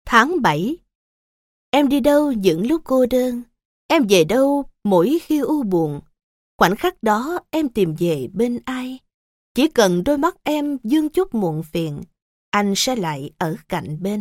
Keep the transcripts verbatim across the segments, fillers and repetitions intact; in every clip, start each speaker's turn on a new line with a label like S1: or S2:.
S1: Tháng bảy. Em đi đâu những lúc cô đơn? Em về đâu mỗi khi u buồn? Khoảnh khắc đó em tìm về bên ai? Chỉ cần đôi mắt em dương chút muộn phiền, anh sẽ lại ở cạnh bên.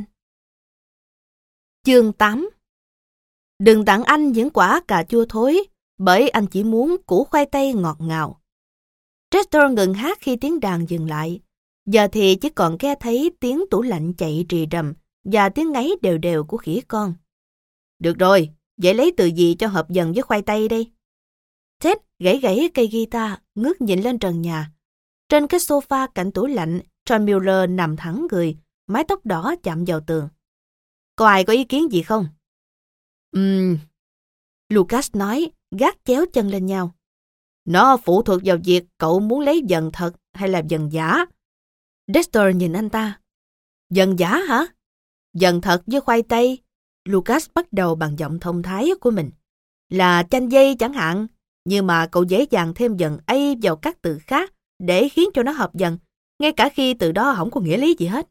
S1: Chương tám. Đừng tặng anh những quả cà chua thối, bởi anh chỉ muốn củ khoai tây ngọt ngào. Chester ngừng hát khi tiếng đàn dừng lại. Giờ thì chỉ còn nghe thấy tiếng tủ lạnh chạy rì rầm và tiếng ngáy đều đều của khỉ con. Được rồi, vậy lấy từ gì cho hợp dần với khoai tây đây? Ted gãy gãy cây guitar, ngước nhìn lên trần nhà. Trên cái sofa cạnh tủ lạnh, John Mueller nằm thẳng người, mái tóc đỏ chạm vào tường. Có ai có ý kiến gì không? Ừm... Lucas nói, gác chéo chân lên nhau. Nó phụ thuộc vào việc cậu muốn lấy dần thật hay là dần giả. Dexter nhìn anh ta. Dần giả hả? Dần thật với khoai tây. Lucas bắt đầu bằng giọng thông thái của mình. Là chanh dây chẳng hạn, nhưng mà cậu dễ dàng thêm dần A vào các từ khác để khiến cho nó hợp dần, ngay cả khi từ đó không có nghĩa lý gì hết.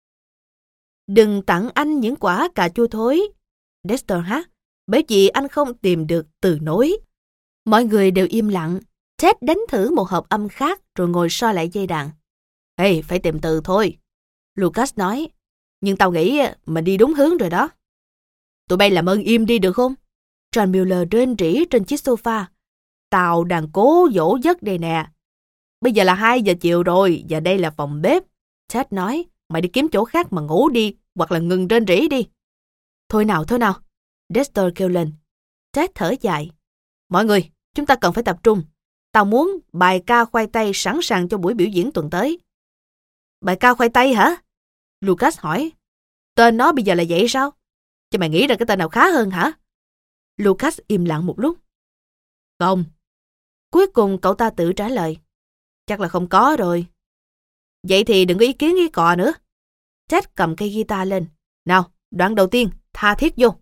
S1: Đừng tặng anh những quả cà chua thối, Dexter hát, bởi vì anh không tìm được từ nối. Mọi người đều im lặng. Ted đánh thử một hợp âm khác rồi ngồi so lại dây đàn. Hey, phải tìm từ thôi, Lucas nói. Nhưng tao nghĩ mình đi đúng hướng rồi đó. Tụi bay làm ơn im đi được không? John Mueller rên rỉ trên chiếc sofa. Tao đang cố dỗ giấc đây nè. Bây giờ là hai giờ chiều rồi và đây là phòng bếp. Ted nói, mày đi kiếm chỗ khác mà ngủ đi hoặc là ngừng rên rỉ đi. Thôi nào, thôi nào, Dexter kêu lên. Ted thở dài. Mọi người, chúng ta cần phải tập trung. Tao muốn bài ca khoai tây sẵn sàng cho buổi biểu diễn tuần tới. Bài ca khoai tây hả? Lucas hỏi. Tên nó bây giờ là vậy sao? Chứ mày nghĩ ra cái tên nào khá hơn hả? Lucas im lặng một lúc. Không. Cuối cùng cậu ta tự trả lời. Chắc là không có rồi. Vậy thì đừng có ý kiến ý cọ nữa. Ted cầm cây guitar lên. Nào, đoạn đầu tiên, tha thiết vô.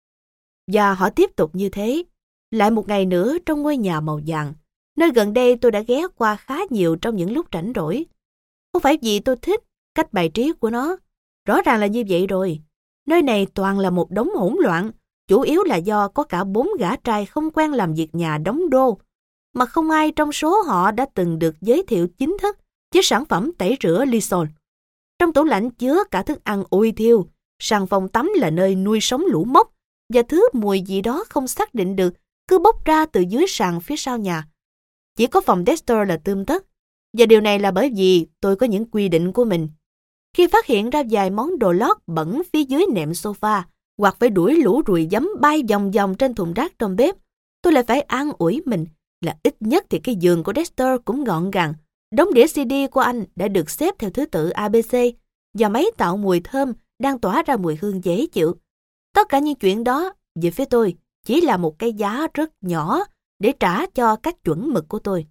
S1: Và họ tiếp tục như thế. Lại một ngày nữa trong ngôi nhà màu vàng, nơi gần đây tôi đã ghé qua khá nhiều trong những lúc rảnh rỗi. Không phải vì tôi thích cách bài trí của nó. Rõ ràng là như vậy rồi. Nơi này toàn là một đống hỗn loạn, chủ yếu là do có cả bốn gã trai không quen làm việc nhà đóng đô, mà không ai trong số họ đã từng được giới thiệu chính thức chiếc sản phẩm tẩy rửa Lysol. Trong tủ lạnh chứa cả thức ăn ôi thiêu, sàn phòng tắm là nơi nuôi sống lũ mốc, và thứ mùi gì đó không xác định được cứ bốc ra từ dưới sàn phía sau nhà. Chỉ có phòng Dexter là tươm tất, và điều này là bởi vì tôi có những quy định của mình. Khi phát hiện ra vài món đồ lót bẩn phía dưới nệm sofa, hoặc phải đuổi lũ ruồi giấm bay vòng vòng trên thùng rác trong bếp, tôi lại phải an ủi mình là ít nhất thì cái giường của Dexter cũng gọn gàng, đống đĩa xê đê của anh đã được xếp theo thứ tự a bê xê, và máy tạo mùi thơm đang tỏa ra mùi hương dễ chịu. Tất cả những chuyện đó, về phía tôi, chỉ là một cái giá rất nhỏ để trả cho các chuẩn mực của tôi.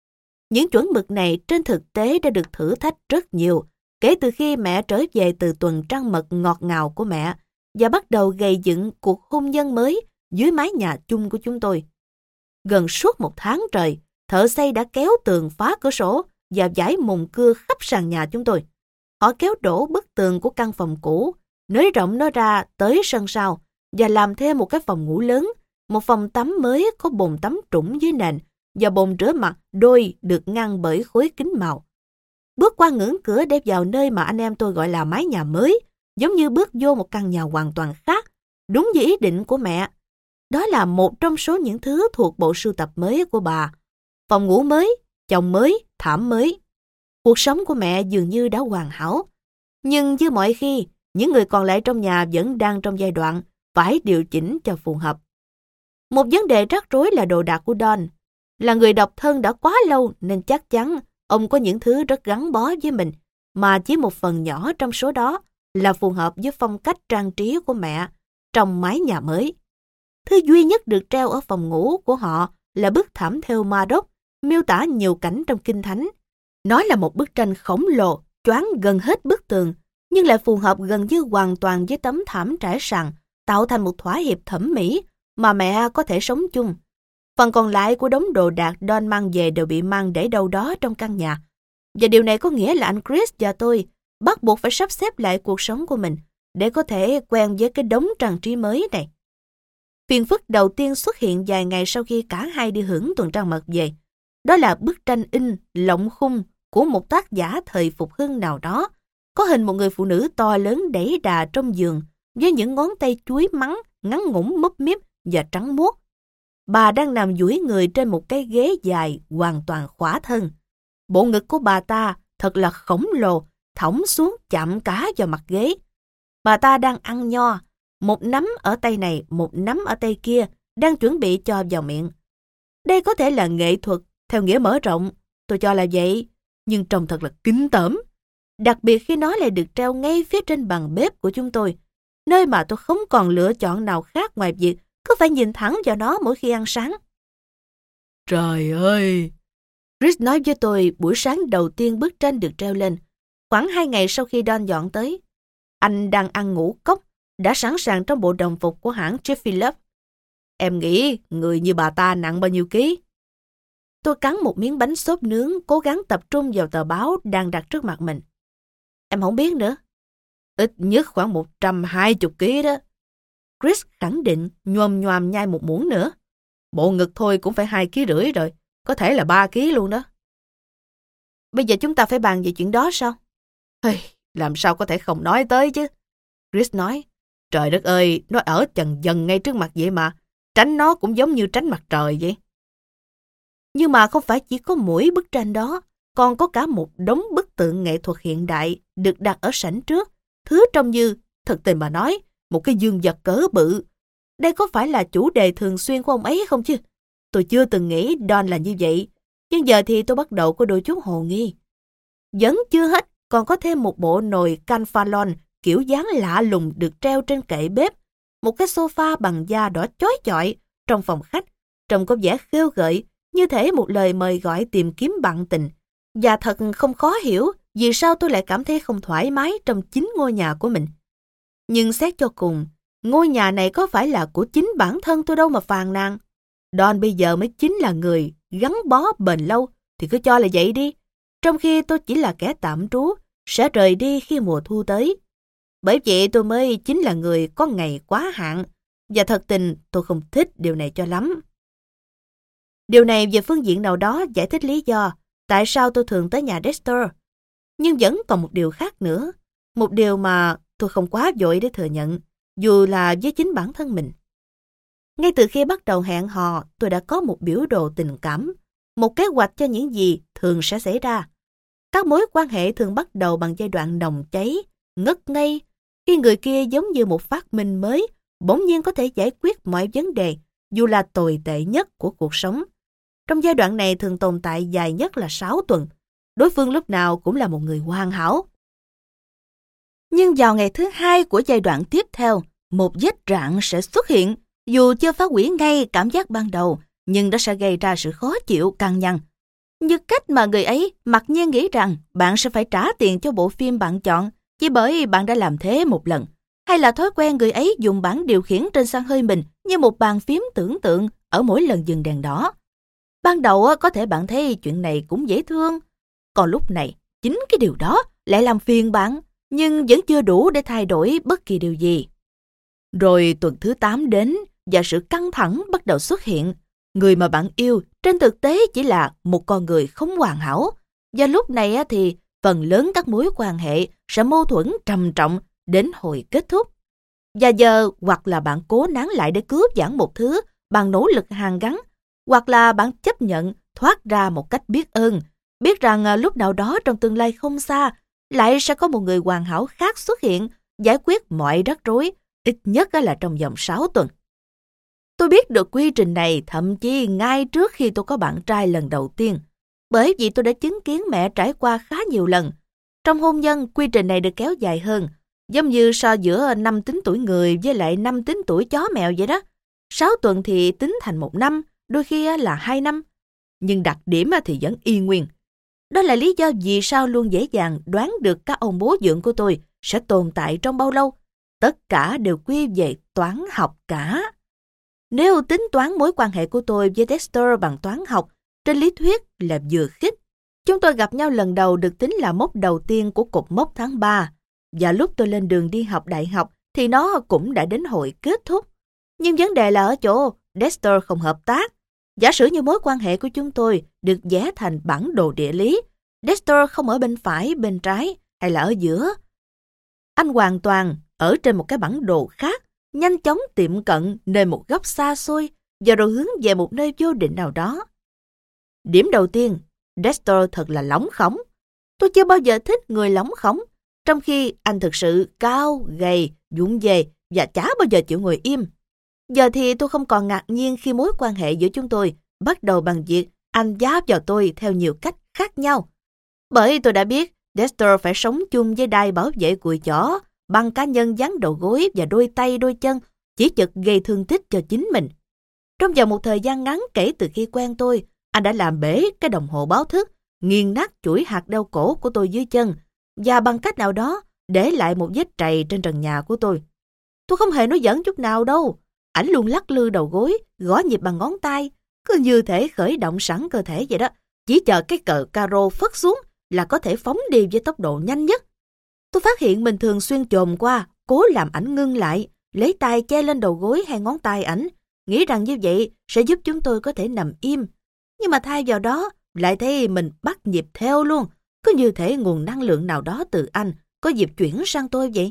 S1: Những chuẩn mực này trên thực tế đã được thử thách rất nhiều kể từ khi mẹ trở về từ tuần trăng mật ngọt ngào của mẹ và bắt đầu gây dựng cuộc hôn nhân mới dưới mái nhà chung của chúng tôi. Gần suốt một tháng trời, thợ xây đã kéo tường phá cửa sổ và dải mùng cưa khắp sàn nhà chúng tôi. Họ kéo đổ bức tường của căn phòng cũ, nới rộng nó ra tới sân sau và làm thêm một cái phòng ngủ lớn, một phòng tắm mới có bồn tắm trũng dưới nền và bồn rửa mặt đôi được ngăn bởi khối kính màu. Bước qua ngưỡng cửa để vào nơi mà anh em tôi gọi là mái nhà mới, giống như bước vô một căn nhà hoàn toàn khác, đúng như ý định của mẹ. Đó là một trong số những thứ thuộc bộ sưu tập mới của bà. Phòng ngủ mới, chồng mới, thảm mới. Cuộc sống của mẹ dường như đã hoàn hảo. Nhưng như mọi khi, những người còn lại trong nhà vẫn đang trong giai đoạn phải điều chỉnh cho phù hợp. Một vấn đề rắc rối là đồ đạc của Don. Là người độc thân đã quá lâu nên chắc chắn ông có những thứ rất gắn bó với mình, mà chỉ một phần nhỏ trong số đó là phù hợp với phong cách trang trí của mẹ trong mái nhà mới. Thứ duy nhất được treo ở phòng ngủ của họ là bức thảm thêu Ma Đốc, miêu tả nhiều cảnh trong Kinh Thánh. Nó là một bức tranh khổng lồ, choán gần hết bức tường, nhưng lại phù hợp gần như hoàn toàn với tấm thảm trải sàn, tạo thành một thỏa hiệp thẩm mỹ mà mẹ có thể sống chung. Phần còn lại của đống đồ đạc Don mang về đều bị mang để đâu đó trong căn nhà. Và điều này có nghĩa là anh Chris và tôi bắt buộc phải sắp xếp lại cuộc sống của mình để có thể quen với cái đống trang trí mới này. Phiền phức đầu tiên xuất hiện vài ngày sau khi cả hai đi hưởng tuần trăng mật về. Đó là bức tranh in lộng khung của một tác giả thời phục hưng nào đó, có hình một người phụ nữ to lớn đẩy đà trong giường với những ngón tay chuối mắng, ngắn ngủn múp míp và trắng muốt. Bà đang nằm duỗi người trên một cái ghế dài hoàn toàn khỏa thân. Bộ ngực của bà ta thật là khổng lồ, thõng xuống chạm cả vào mặt ghế. Bà ta đang ăn nho, một nắm ở tay này, một nắm ở tay kia, đang chuẩn bị cho vào miệng. Đây có thể là nghệ thuật theo nghĩa mở rộng, tôi cho là vậy, nhưng trông thật là kinh tởm. Đặc biệt khi nó lại được treo ngay phía trên bàn bếp của chúng tôi, nơi mà tôi không còn lựa chọn nào khác ngoài việc cứ phải nhìn thẳng vào nó mỗi khi ăn sáng.
S2: Trời ơi!
S1: Chris nói với tôi buổi sáng đầu tiên bức tranh được treo lên, khoảng hai ngày sau khi Don dọn tới. Anh đang ăn ngũ cốc, đã sẵn sàng trong bộ đồng phục của hãng Jiffy Lube. Em nghĩ người như bà ta nặng bao nhiêu ký? Tôi cắn một miếng bánh xốp nướng, cố gắng tập trung vào tờ báo đang đặt trước mặt mình. Em không biết nữa. Ít nhất khoảng một trăm hai mươi ký đó. Chris khẳng định, nhòm nhòm nhai một muỗng nữa. Bộ ngực thôi cũng phải hai ký rưỡi rồi, có thể là ba ký luôn đó. Bây giờ chúng ta phải bàn về chuyện đó sao? Hey, làm sao có thể không nói tới chứ? Chris nói, trời đất ơi, nó ở chần dần ngay trước mặt vậy mà, tránh nó cũng giống như tránh mặt trời vậy. Nhưng mà không phải chỉ có mỗi bức tranh đó, còn có cả một đống bức tượng nghệ thuật hiện đại được đặt ở sảnh trước, thứ trông như, thật tình mà nói, một cái dương vật cỡ bự. Đây có phải là chủ đề thường xuyên của ông ấy không chứ? Tôi chưa từng nghĩ Don là như vậy, nhưng giờ thì tôi bắt đầu có đôi chút hồ nghi. Vẫn chưa hết, còn có thêm một bộ nồi canfalon kiểu dáng lạ lùng được treo trên kệ bếp, một cái sofa bằng da đỏ chói chọi trong phòng khách, trông có vẻ khêu gợi, như thể một lời mời gọi tìm kiếm bạn tình. Và thật không khó hiểu vì sao tôi lại cảm thấy không thoải mái trong chính ngôi nhà của mình. Nhưng xét cho cùng, ngôi nhà này có phải là của chính bản thân tôi đâu mà phàn nàn. Don bây giờ mới chính là người gắn bó bền lâu, thì cứ cho là vậy đi. Trong khi tôi chỉ là kẻ tạm trú, sẽ rời đi khi mùa thu tới. Bởi vậy tôi mới chính là người có ngày quá hạn, và thật tình tôi không thích điều này cho lắm. Điều này về phương diện nào đó giải thích lý do tại sao tôi thường tới nhà Dexter. Nhưng vẫn còn một điều khác nữa, một điều mà tôi không quá vội để thừa nhận, dù là với chính bản thân mình. Ngay từ khi bắt đầu hẹn hò, tôi đã có một biểu đồ tình cảm, một kế hoạch cho những gì thường sẽ xảy ra. Các mối quan hệ thường bắt đầu bằng giai đoạn nồng cháy, ngất ngây, khi người kia giống như một phát minh mới, bỗng nhiên có thể giải quyết mọi vấn đề, dù là tồi tệ nhất của cuộc sống. Trong giai đoạn này thường tồn tại dài nhất là sáu tuần. Đối phương lúc nào cũng là một người hoàn hảo. Nhưng vào ngày thứ hai của giai đoạn tiếp theo, một vết rạn sẽ xuất hiện. Dù chưa phá hủy ngay cảm giác ban đầu, nhưng nó sẽ gây ra sự khó chịu căng nhăn. Như cách mà người ấy mặc nhiên nghĩ rằng bạn sẽ phải trả tiền cho bộ phim bạn chọn chỉ bởi bạn đã làm thế một lần. Hay là thói quen người ấy dùng bảng điều khiển trên xăng hơi mình như một bàn phím tưởng tượng ở mỗi lần dừng đèn đỏ. Ban đầu có thể bạn thấy chuyện này cũng dễ thương. Còn lúc này, chính cái điều đó lại làm phiền bạn, nhưng vẫn chưa đủ để thay đổi bất kỳ điều gì. Rồi tuần thứ tám đến và sự căng thẳng bắt đầu xuất hiện. Người mà bạn yêu trên thực tế chỉ là một con người không hoàn hảo. Và lúc này thì phần lớn các mối quan hệ sẽ mâu thuẫn trầm trọng đến hồi kết thúc. Và giờ hoặc là bạn cố nán lại để cứu vãn một thứ bằng nỗ lực hàn gắn, hoặc là bạn chấp nhận thoát ra một cách biết ơn, biết rằng lúc nào đó trong tương lai không xa lại sẽ có một người hoàn hảo khác xuất hiện, giải quyết mọi rắc rối, ít nhất là trong vòng sáu tuần. Tôi biết được quy trình này thậm chí ngay trước khi tôi có bạn trai lần đầu tiên, bởi vì tôi đã chứng kiến mẹ trải qua khá nhiều lần. Trong hôn nhân, quy trình này được kéo dài hơn, giống như so giữa năm tính tuổi người với lại năm tính tuổi chó mèo vậy đó. Sáu tuần thì tính thành một năm, đôi khi là hai năm. Nhưng đặc điểm thì vẫn y nguyên. Đó là lý do vì sao luôn dễ dàng đoán được các ông bố dượng của tôi sẽ tồn tại trong bao lâu. Tất cả đều quy về toán học cả. Nếu tính toán mối quan hệ của tôi với Dexter bằng toán học, trên lý thuyết là vừa khích. Chúng tôi gặp nhau lần đầu được tính là mốc đầu tiên của cột mốc tháng ba. và lúc tôi lên đường đi học đại học thì nó cũng đã đến hồi kết thúc. Nhưng vấn đề là ở chỗ Dexter không hợp tác. Giả sử như mối quan hệ của chúng tôi được vẽ thành bản đồ địa lý, Dexter không ở bên phải, bên trái hay là ở giữa. Anh hoàn toàn ở trên một cái bản đồ khác, nhanh chóng tiệm cận nơi một góc xa xôi và rồi hướng về một nơi vô định nào đó. Điểm đầu tiên, Dexter thật là lóng khống. Tôi chưa bao giờ thích người lóng khống, trong khi anh thực sự cao, gầy, vụng về và chả bao giờ chịu ngồi im. Giờ thì tôi không còn ngạc nhiên khi mối quan hệ giữa chúng tôi bắt đầu bằng việc anh giáp vào tôi theo nhiều cách khác nhau. Bởi tôi đã biết Dexter phải sống chung với đai bảo vệ cùi chỏ, băng cá nhân dán đầu gối và đôi tay đôi chân, chỉ chực gây thương tích cho chính mình. Trong vòng một thời gian ngắn kể từ khi quen tôi, anh đã làm bể cái đồng hồ báo thức, nghiền nát chuỗi hạt đeo cổ của tôi dưới chân, và bằng cách nào đó để lại một vết trầy trên trần nhà của tôi. Tôi không hề nói giỡn chút nào đâu. Ảnh luôn lắc lư đầu gối, gõ nhịp bằng ngón tay, cứ như thể khởi động sẵn cơ thể vậy đó. Chỉ chờ cái cờ caro phất xuống là có thể phóng đi với tốc độ nhanh nhất. Tôi phát hiện mình thường xuyên chồm qua, cố làm ảnh ngưng lại, lấy tay che lên đầu gối hay ngón tay ảnh, nghĩ rằng như vậy sẽ giúp chúng tôi có thể nằm im. Nhưng mà thay vào đó, lại thấy mình bắt nhịp theo luôn, cứ như thể nguồn năng lượng nào đó từ anh có dịp chuyển sang tôi vậy.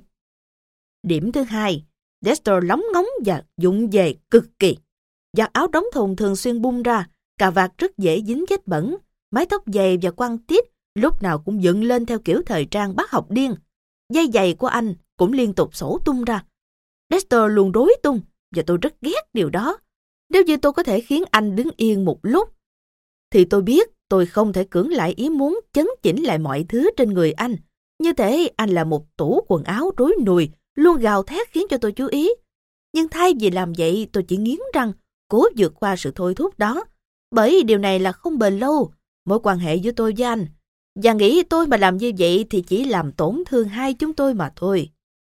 S1: Điểm thứ hai, Dexter lóng ngóng và vụng về cực kỳ. Giặt áo đóng thùng thường xuyên bung ra, cà vạt rất dễ dính vết bẩn, mái tóc dày và quăn tít lúc nào cũng dựng lên theo kiểu thời trang bác học điên. Dây giày của anh cũng liên tục xổ tung ra. Dexter luôn rối tung và tôi rất ghét điều đó. Nếu như tôi có thể khiến anh đứng yên một lúc, thì tôi biết tôi không thể cưỡng lại ý muốn chấn chỉnh lại mọi thứ trên người anh. Như thế anh là một tủ quần áo rối nùi, luôn gào thét khiến cho tôi chú ý. Nhưng thay vì làm vậy, tôi chỉ nghiến răng, cố vượt qua sự thôi thúc đó. Bởi điều này là không bền lâu, mối quan hệ giữa tôi với anh. Và nghĩ tôi mà làm như vậy thì chỉ làm tổn thương hai chúng tôi mà thôi.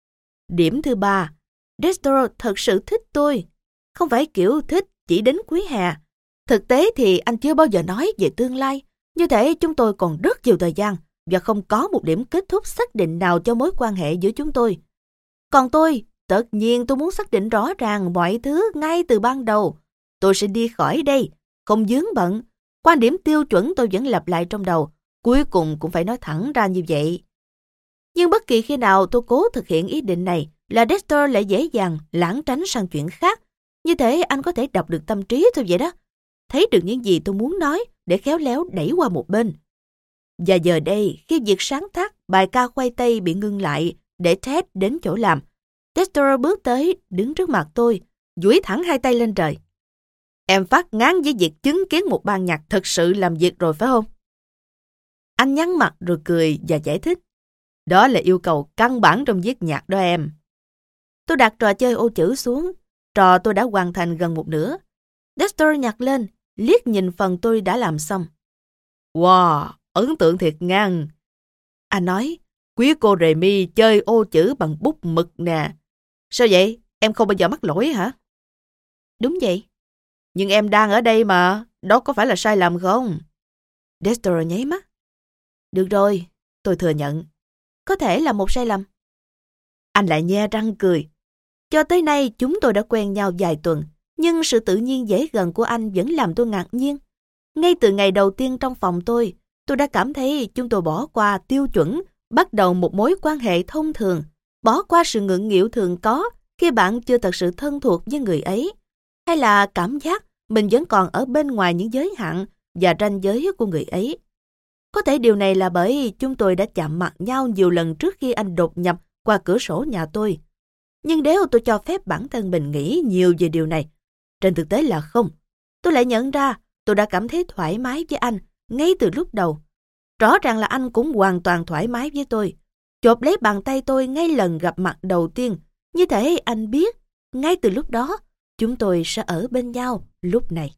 S1: Điểm thứ ba, Dexter thật sự thích tôi. Không phải kiểu thích chỉ đến cuối hè. Thực tế thì anh chưa bao giờ nói về tương lai. Như thế chúng tôi còn rất nhiều thời gian và không có một điểm kết thúc xác định nào cho mối quan hệ giữa chúng tôi. Còn tôi, tất nhiên tôi muốn xác định rõ ràng mọi thứ ngay từ ban đầu. Tôi sẽ đi khỏi đây, không vướng bận. Quan điểm tiêu chuẩn tôi vẫn lặp lại trong đầu, cuối cùng cũng phải nói thẳng ra như vậy. Nhưng bất kỳ khi nào tôi cố thực hiện ý định này là Dexter lại dễ dàng lảng tránh sang chuyện khác. Như thế anh có thể đọc được tâm trí tôi vậy đó. Thấy được những gì tôi muốn nói để khéo léo đẩy qua một bên. Và giờ đây, khi việc sáng tác bài ca khoai tây bị ngưng lại để Ted đến chỗ làm, Dexter bước tới, đứng trước mặt tôi, duỗi thẳng hai tay lên trời. Em phát ngán với việc chứng kiến một ban nhạc thật sự làm việc rồi phải không? Anh nhăn mặt rồi cười và giải thích. Đó là yêu cầu căn bản trong viết nhạc đó em. Tôi đặt trò chơi ô chữ xuống. Trò tôi đã hoàn thành gần một nửa. Dexter nhặt lên, liếc nhìn phần tôi đã làm xong. Wow, ấn tượng thiệt ngang. Anh nói, quý cô Remy chơi ô chữ bằng bút mực nè. Sao vậy? Em không bao giờ mắc lỗi hả? Đúng vậy. Nhưng em đang ở đây mà, đó có phải là sai lầm không? Dexter nháy mắt. Được rồi, tôi thừa nhận. Có thể là một sai lầm. Anh lại nhe răng cười. Cho tới nay chúng tôi đã quen nhau vài tuần, nhưng sự tự nhiên dễ gần của anh vẫn làm tôi ngạc nhiên. Ngay từ ngày đầu tiên trong phòng tôi, tôi đã cảm thấy chúng tôi bỏ qua tiêu chuẩn, bắt đầu một mối quan hệ thông thường, bỏ qua sự ngượng nghịu thường có khi bạn chưa thật sự thân thuộc với người ấy, hay là cảm giác mình vẫn còn ở bên ngoài những giới hạn và ranh giới của người ấy. Có thể điều này là bởi chúng tôi đã chạm mặt nhau nhiều lần trước khi anh đột nhập qua cửa sổ nhà tôi. Nhưng nếu tôi cho phép bản thân mình nghĩ nhiều về điều này, trên thực tế là không. Tôi lại nhận ra tôi đã cảm thấy thoải mái với anh ngay từ lúc đầu. Rõ ràng là anh cũng hoàn toàn thoải mái với tôi. Chộp lấy bàn tay tôi ngay lần gặp mặt đầu tiên. Như thể anh biết, ngay từ lúc đó, chúng tôi sẽ ở bên nhau lúc này.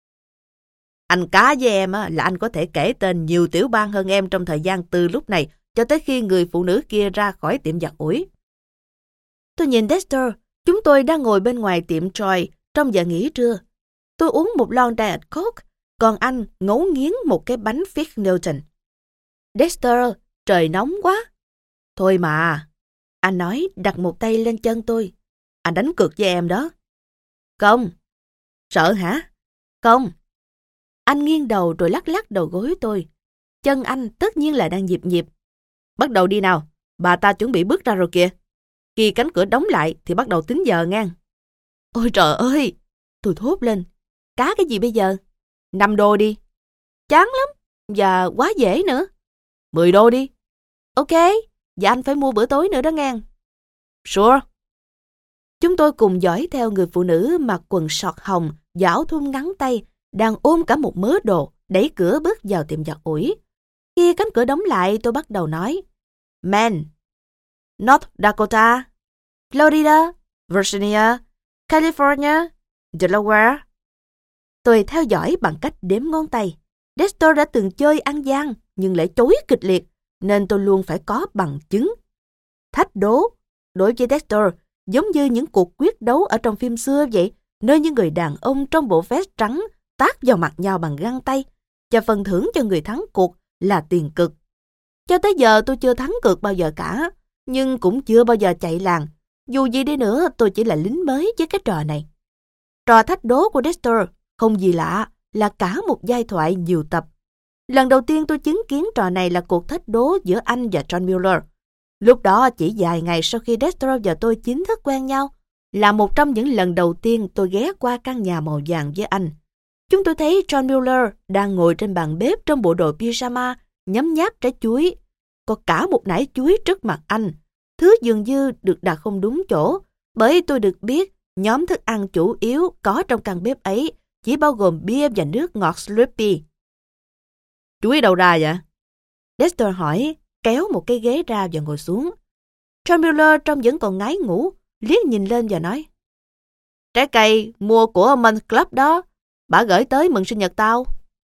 S1: Anh cá với em là anh có thể kể tên nhiều tiểu bang hơn em trong thời gian từ lúc này cho tới khi người phụ nữ kia ra khỏi tiệm giặt ủi. Tôi nhìn Dexter, chúng tôi đang ngồi bên ngoài tiệm Troy trong giờ nghỉ trưa. Tôi uống một lon Diet Coke, còn anh ngấu nghiến một cái bánh Fig Newton. Dexter, trời nóng quá. Thôi mà, Anh nói đặt một tay lên chân tôi. Anh đánh cược với em đó. Không. Sợ hả? Không. Anh nghiêng đầu rồi lắc lắc đầu gối tôi. Chân anh tất nhiên là đang nhịp nhịp. Bắt đầu đi nào. Bà ta chuẩn bị bước ra rồi kìa. Khi cánh cửa đóng lại thì bắt đầu tính giờ ngang. Ôi trời ơi! Tôi thốt lên. Cá cái gì bây giờ? Năm đô đi. Chán lắm. Và quá dễ nữa. Mười đô đi. Ok. Và anh phải mua bữa tối nữa đó ngang. Sure. Chúng tôi cùng dõi theo người phụ nữ mặc quần sọt hồng và áo thun ngắn tay đang ôm cả một mớ đồ đẩy cửa bước vào tiệm giặt ủi. Khi cánh cửa đóng lại tôi bắt đầu nói. Man, North Dakota, Florida, Virginia, California, Delaware. Tôi theo dõi bằng cách đếm ngón tay. Dexter đã từng chơi ăn gian nhưng lại chối kịch liệt nên tôi luôn phải có bằng chứng. Thách đố đối với Dexter giống như những cuộc quyết đấu ở trong phim xưa vậy, nơi những người đàn ông trong bộ vest trắng tát vào mặt nhau bằng găng tay và phần thưởng cho người thắng cuộc là tiền cược. Cho tới giờ tôi chưa thắng cược bao giờ cả, nhưng cũng chưa bao giờ chạy làng. Dù gì đi nữa tôi chỉ là lính mới với cái trò này. Trò thách đố của Dexter không gì lạ, là cả một giai thoại nhiều tập. Lần đầu tiên tôi chứng kiến trò này là cuộc thách đố giữa anh và John Mueller. Lúc đó chỉ vài ngày sau khi Dexter và tôi chính thức quen nhau, là một trong những lần đầu tiên tôi ghé qua căn nhà màu vàng với anh. Chúng tôi thấy John Mueller đang ngồi trên bàn bếp trong bộ đồ pyjama, nhấm nháp trái chuối. Có cả một nải chuối trước mặt anh, thứ dường như được đặt không đúng chỗ, bởi tôi được biết nhóm thức ăn chủ yếu có trong căn bếp ấy chỉ bao gồm bia và nước ngọt Slurpee. Chuối đâu ra vậy? Dexter hỏi, kéo một cái ghế ra và ngồi xuống. John Mueller trông vẫn còn ngái ngủ, liếc nhìn lên và nói. Trái cây mua của Munch Club đó, bà gửi tới mừng sinh nhật tao.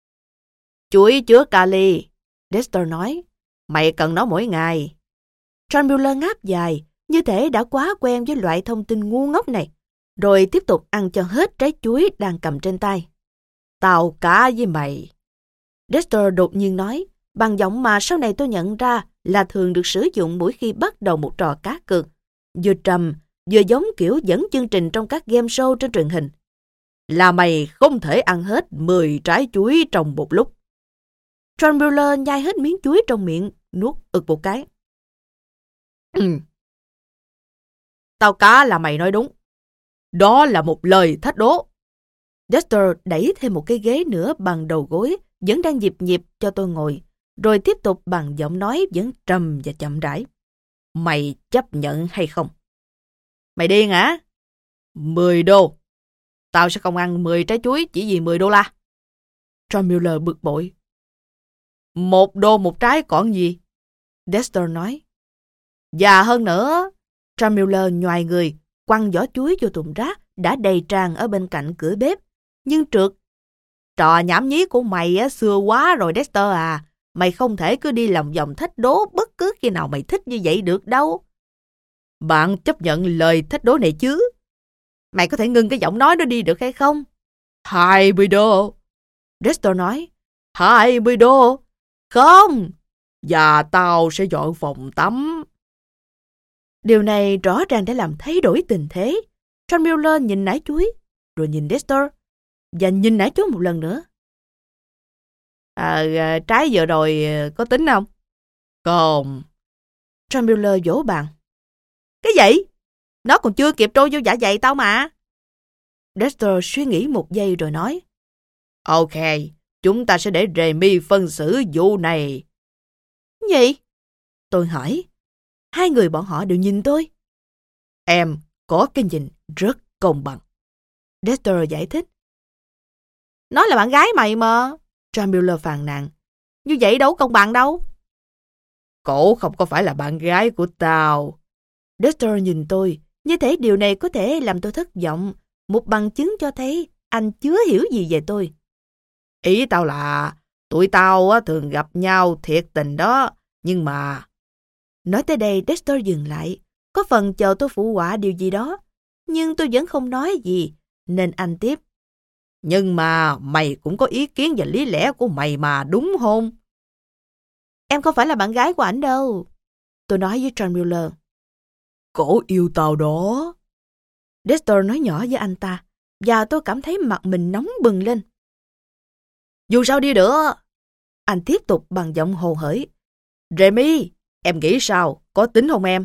S1: Chuối chứa kali, Dexter nói. Mày cần nó mỗi ngày. John Mueller ngáp dài, như thể đã quá quen với loại thông tin ngu ngốc này, rồi tiếp tục ăn cho hết trái chuối đang cầm trên tay. Tao cá với mày. Dexter đột nhiên nói, bằng giọng mà sau này tôi nhận ra là thường được sử dụng mỗi khi bắt đầu một trò cá cược. Vừa trầm, vừa giống kiểu dẫn chương trình trong các game show trên truyền hình. Là mày không thể ăn hết mười trái chuối trong một lúc. John Mueller nhai hết miếng chuối trong miệng, nuốt ực một cái. Ừ. Tao cá là mày nói đúng. Đó là một lời thách đố. Dexter đẩy thêm một cái ghế nữa bằng đầu gối, vẫn đang nhịp nhịp cho tôi ngồi, rồi tiếp tục bằng giọng nói vẫn trầm và chậm rãi. Mày chấp nhận hay không? Mày điên hả? Mười đô. Tao sẽ không ăn mười trái chuối chỉ vì mười đô la. John Mueller bực bội. Một đô một trái còn gì? Dexter nói. Và hơn nữa, John Mueller nhoài người, quăng vỏ chuối vô thùng rác đã đầy tràn ở bên cạnh cửa bếp. Nhưng trượt. Trò nhảm nhí của mày á, xưa quá rồi Dexter à. Mày không thể cứ đi lòng vòng thách đố bất cứ khi nào mày thích như vậy được đâu. Bạn chấp nhận lời thách đố này chứ? Mày có thể ngưng cái giọng nói đó đi được hay không? Hai mươi đô. Dexter nói. Hai mươi đô. Không. Và tao sẽ dọn phòng tắm. Điều này rõ ràng đã làm thay đổi tình thế. John Mueller nhìn nải chuối, rồi nhìn Dexter, và nhìn nải chuối một lần nữa. À, trái vừa rồi có tính không? Không. John Mueller vỗ bàn. Cái gì? Nó còn chưa kịp trôi vô dạ dày tao mà. Dexter suy nghĩ một giây rồi nói. Ok, chúng ta sẽ để Remy phân xử vụ này. Gì? Tôi hỏi. Hai người bọn họ đều nhìn tôi. Em có cái nhìn rất công bằng. Dexter giải thích. Nó là bạn gái mày mà. John Mueller phàn nàn. Như vậy đâu công bằng đâu. Cổ không có phải là bạn gái của tao. Dexter nhìn tôi, như thể điều này có thể làm tôi thất vọng. Một bằng chứng cho thấy anh chưa hiểu gì về tôi. Ý tao là tụi tao thường gặp nhau thiệt tình đó. Nhưng mà... Nói tới đây Dexter dừng lại. Có phần chờ tôi phụ họa điều gì đó. Nhưng tôi vẫn không nói gì. Nên anh tiếp. Nhưng mà mày cũng có ý kiến và lý lẽ của mày mà, đúng không? Em không phải là bạn gái của ảnh đâu. Tôi nói với John Mueller.
S2: Cổ yêu tao đó.
S1: Dexter nói nhỏ với anh ta, và tôi cảm thấy mặt mình nóng bừng lên. Dù sao đi nữa, anh tiếp tục bằng giọng hồ hởi. Remy, em nghĩ sao? Có tính không em?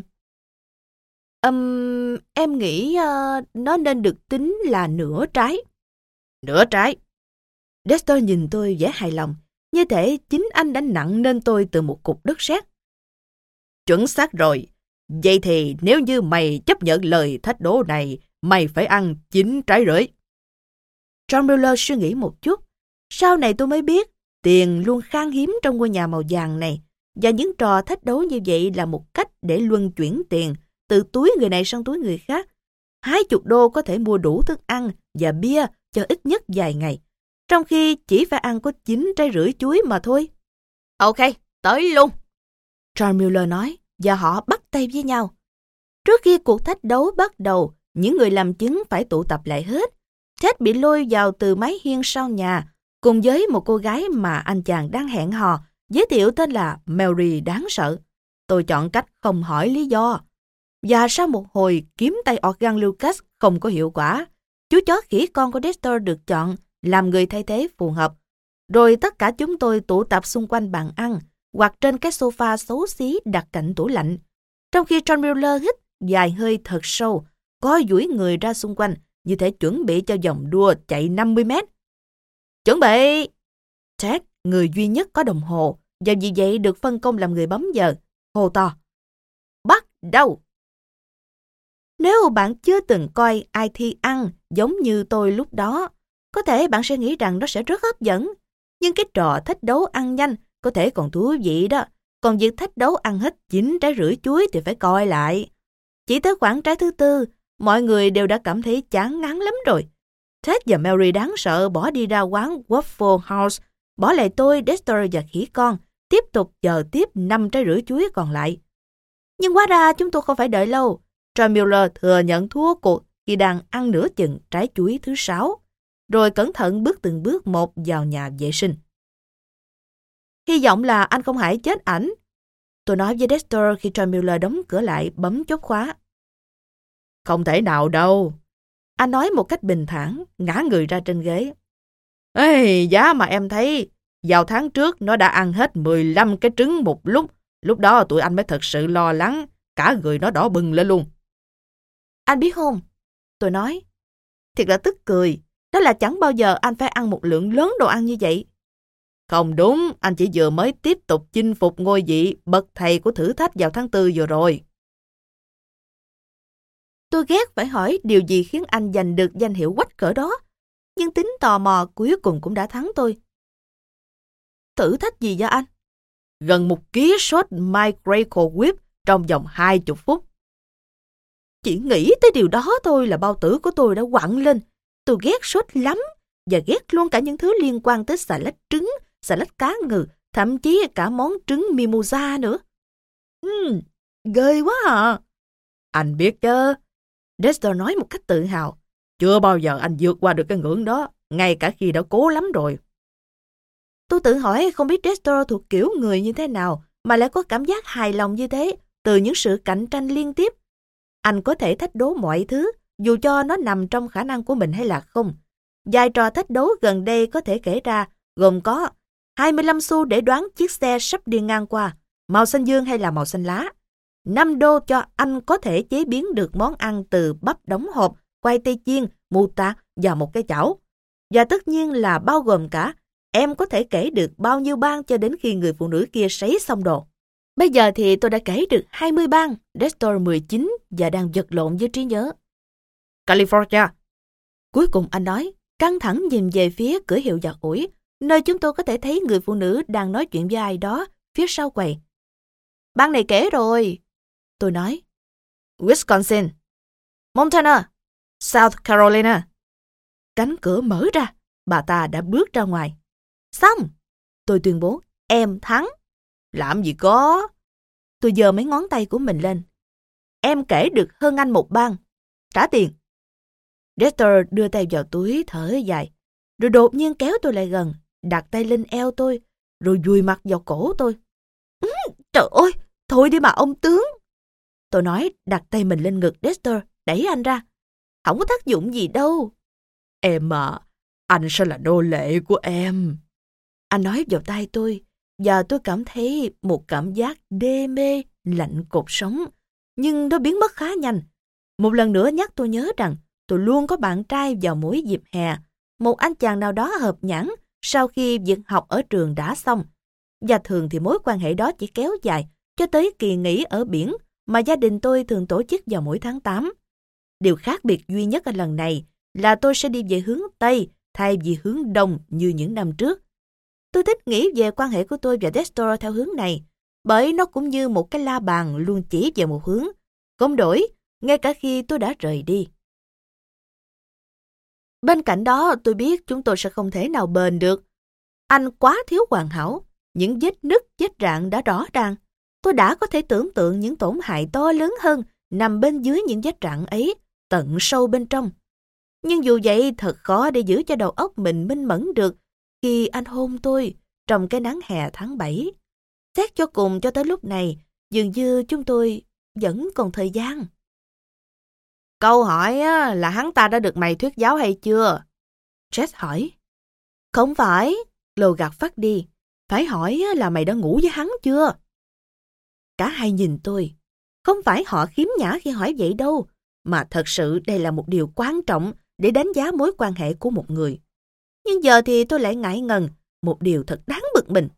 S1: Um, em nghĩ uh, nó nên được tính là nửa trái. Nửa trái? Dexter nhìn tôi vẻ hài lòng, như thể chính anh đã nặng lên tôi từ một cục đất sét. Chuẩn xác rồi. Vậy thì nếu như mày chấp nhận lời thách đố này, mày phải ăn chín trái rưỡi. John Mueller suy nghĩ một chút. Sau này tôi mới biết, tiền luôn khan hiếm trong ngôi nhà màu vàng này, và những trò thách đố như vậy là một cách để luân chuyển tiền từ túi người này sang túi người khác. Hai chục đô có thể mua đủ thức ăn và bia cho ít nhất vài ngày, trong khi chỉ phải ăn có chín trái rưỡi chuối mà thôi. Ok, tới luôn, John Mueller nói, và họ bắt tay với nhau. Trước khi cuộc thách đấu bắt đầu, những người làm chứng phải tụ tập lại hết. Ted bị lôi vào từ mái hiên sau nhà, cùng với một cô gái mà anh chàng đang hẹn hò, giới thiệu tên là Mary đáng sợ. Tôi chọn cách không hỏi lý do. Và sau một hồi kiếm tay organ Lucas không có hiệu quả, chú chó khỉ con của Dexter được chọn làm người thay thế phù hợp. Rồi tất cả chúng tôi tụ tập xung quanh bàn ăn, hoặc trên cái sofa xấu xí đặt cạnh tủ lạnh. Trong khi John Mueller hít vài hơi thật sâu, co duỗi người ra xung quanh, như thể chuẩn bị cho vòng đua chạy năm mươi mét. Chuẩn bị! Ted, người duy nhất có đồng hồ, và vì vậy được phân công làm người bấm giờ, hô to. Bắt đầu! Nếu bạn chưa từng coi ai thi ăn giống như tôi lúc đó, có thể bạn sẽ nghĩ rằng nó sẽ rất hấp dẫn. Nhưng cái trò thách đấu ăn nhanh có thể còn thú vị đó. Còn việc thách đấu ăn hết chín trái rưỡi chuối thì phải coi lại. Chỉ tới khoảng trái thứ tư, mọi người đều đã cảm thấy chán ngán lắm rồi. Ted và Mary đáng sợ bỏ đi ra quán Waffle House, bỏ lại tôi, Dexter và khỉ con, tiếp tục chờ tiếp năm trái rưỡi chuối còn lại. Nhưng hóa ra chúng tôi không phải đợi lâu. John Mueller thừa nhận thua cuộc khi đang ăn nửa chừng trái chuối thứ sáu, rồi cẩn thận bước từng bước một vào nhà vệ sinh. Hy vọng là anh không hãy chết ảnh, tôi nói với Dexter khi John Mueller đóng cửa lại bấm chốt khóa. Không thể nào đâu, anh nói một cách bình thản, ngã người ra trên ghế. Ê, giá mà em thấy, vào tháng trước nó đã ăn hết mười lăm cái trứng một lúc, lúc đó tụi anh mới thật sự lo lắng, cả người nó đỏ bừng lên luôn. Anh biết không, tôi nói, thiệt là tức cười, đó là chẳng bao giờ anh phải ăn một lượng lớn đồ ăn như vậy. Không đúng, anh chỉ vừa mới tiếp tục chinh phục ngôi vị bậc thầy của thử thách vào tháng tư vừa rồi. Tôi ghét phải hỏi điều gì khiến anh giành được danh hiệu quách cỡ đó, nhưng tính tò mò cuối cùng cũng đã thắng tôi. Thử thách gì vậy anh? Gần một ký sốt Micracle Whip trong vòng hai mươi phút. Chỉ nghĩ tới điều đó thôi là bao tử của tôi đã quặn lên. Tôi ghét sốt lắm, và ghét luôn cả những thứ liên quan tới xà lách trứng, xà lách cá ngừ, thậm chí cả món trứng mimosa nữa. Ừm, ghê quá à. Anh biết chứ. Dexter nói một cách tự hào. Chưa bao giờ anh vượt qua được cái ngưỡng đó, ngay cả khi đã cố lắm rồi. Tôi tự hỏi không biết Dexter thuộc kiểu người như thế nào mà lại có cảm giác hài lòng như thế từ những sự cạnh tranh liên tiếp. Anh có thể thách đố mọi thứ, dù cho nó nằm trong khả năng của mình hay là không. Vài trò thách đố gần đây có thể kể ra, gồm có hai mươi lăm xu để đoán chiếc xe sắp đi ngang qua, màu xanh dương hay là màu xanh lá. năm đô cho anh có thể chế biến được món ăn từ bắp đóng hộp, khoai tây chiên, mù tạt và một cái chảo. Và tất nhiên là bao gồm cả, em có thể kể được bao nhiêu bang cho đến khi người phụ nữ kia sấy xong đồ. Bây giờ thì tôi đã kể được hai mươi bang, Dexter mười chín và đang vật lộn với trí nhớ. California. Cuối cùng anh nói, căng thẳng nhìn về phía cửa hiệu giặt ủi, nơi chúng tôi có thể thấy người phụ nữ đang nói chuyện với ai đó phía sau quầy. Bang này kể rồi. Tôi nói. Wisconsin. Montana. South Carolina. Cánh cửa mở ra, bà ta đã bước ra ngoài. Xong. Tôi tuyên bố, em thắng. Làm gì có. Tôi giơ mấy ngón tay của mình lên. Em kể được hơn anh một bang. Trả tiền. Dexter đưa tay vào túi thở dài, rồi đột nhiên kéo tôi lại gần, đặt tay lên eo tôi, rồi dùi mặt vào cổ tôi. Ừ, trời ơi, thôi đi mà ông tướng. Tôi nói, đặt tay mình lên ngực Dexter, đẩy anh ra. Không có tác dụng gì đâu.
S2: Em à, anh sẽ là nô lệ của em.
S1: Anh nói vào tai tôi, và tôi cảm thấy một cảm giác đê mê, lạnh cột sống. Nhưng nó biến mất khá nhanh. Một lần nữa nhắc tôi nhớ rằng tôi luôn có bạn trai vào mỗi dịp hè. Một anh chàng nào đó hợp nhãn sau khi việc học ở trường đã xong. Và thường thì mối quan hệ đó chỉ kéo dài cho tới kỳ nghỉ ở biển mà gia đình tôi thường tổ chức vào mỗi tháng tám. Điều khác biệt duy nhất ở lần này là tôi sẽ đi về hướng Tây thay vì hướng Đông như những năm trước. Tôi thích nghĩ về quan hệ của tôi và Dexter theo hướng này, bởi nó cũng như một cái la bàn luôn chỉ về một hướng, không đổi, ngay cả khi tôi đã rời đi. Bên cạnh đó, tôi biết chúng tôi sẽ không thể nào bền được. Anh quá thiếu hoàn hảo, những vết nứt, vết rạn đã rõ ràng. Tôi đã có thể tưởng tượng những tổn hại to lớn hơn nằm bên dưới những vết rạn ấy, tận sâu bên trong. Nhưng dù vậy, thật khó để giữ cho đầu óc mình minh mẫn được khi anh hôn tôi trong cái nắng hè tháng bảy. Xét cho cùng cho tới lúc này, dường như chúng tôi vẫn còn thời gian. Câu hỏi á, là hắn ta đã được mày thuyết giáo hay chưa? Jess hỏi. Không phải, Lô gạt phát đi. Phải hỏi là mày đã ngủ với hắn chưa? Cả hai nhìn tôi. Không phải họ khiếm nhã khi hỏi vậy đâu, mà thật sự đây là một điều quan trọng để đánh giá mối quan hệ của một người. Nhưng giờ thì tôi lại ngại ngần, một điều thật đáng bực mình.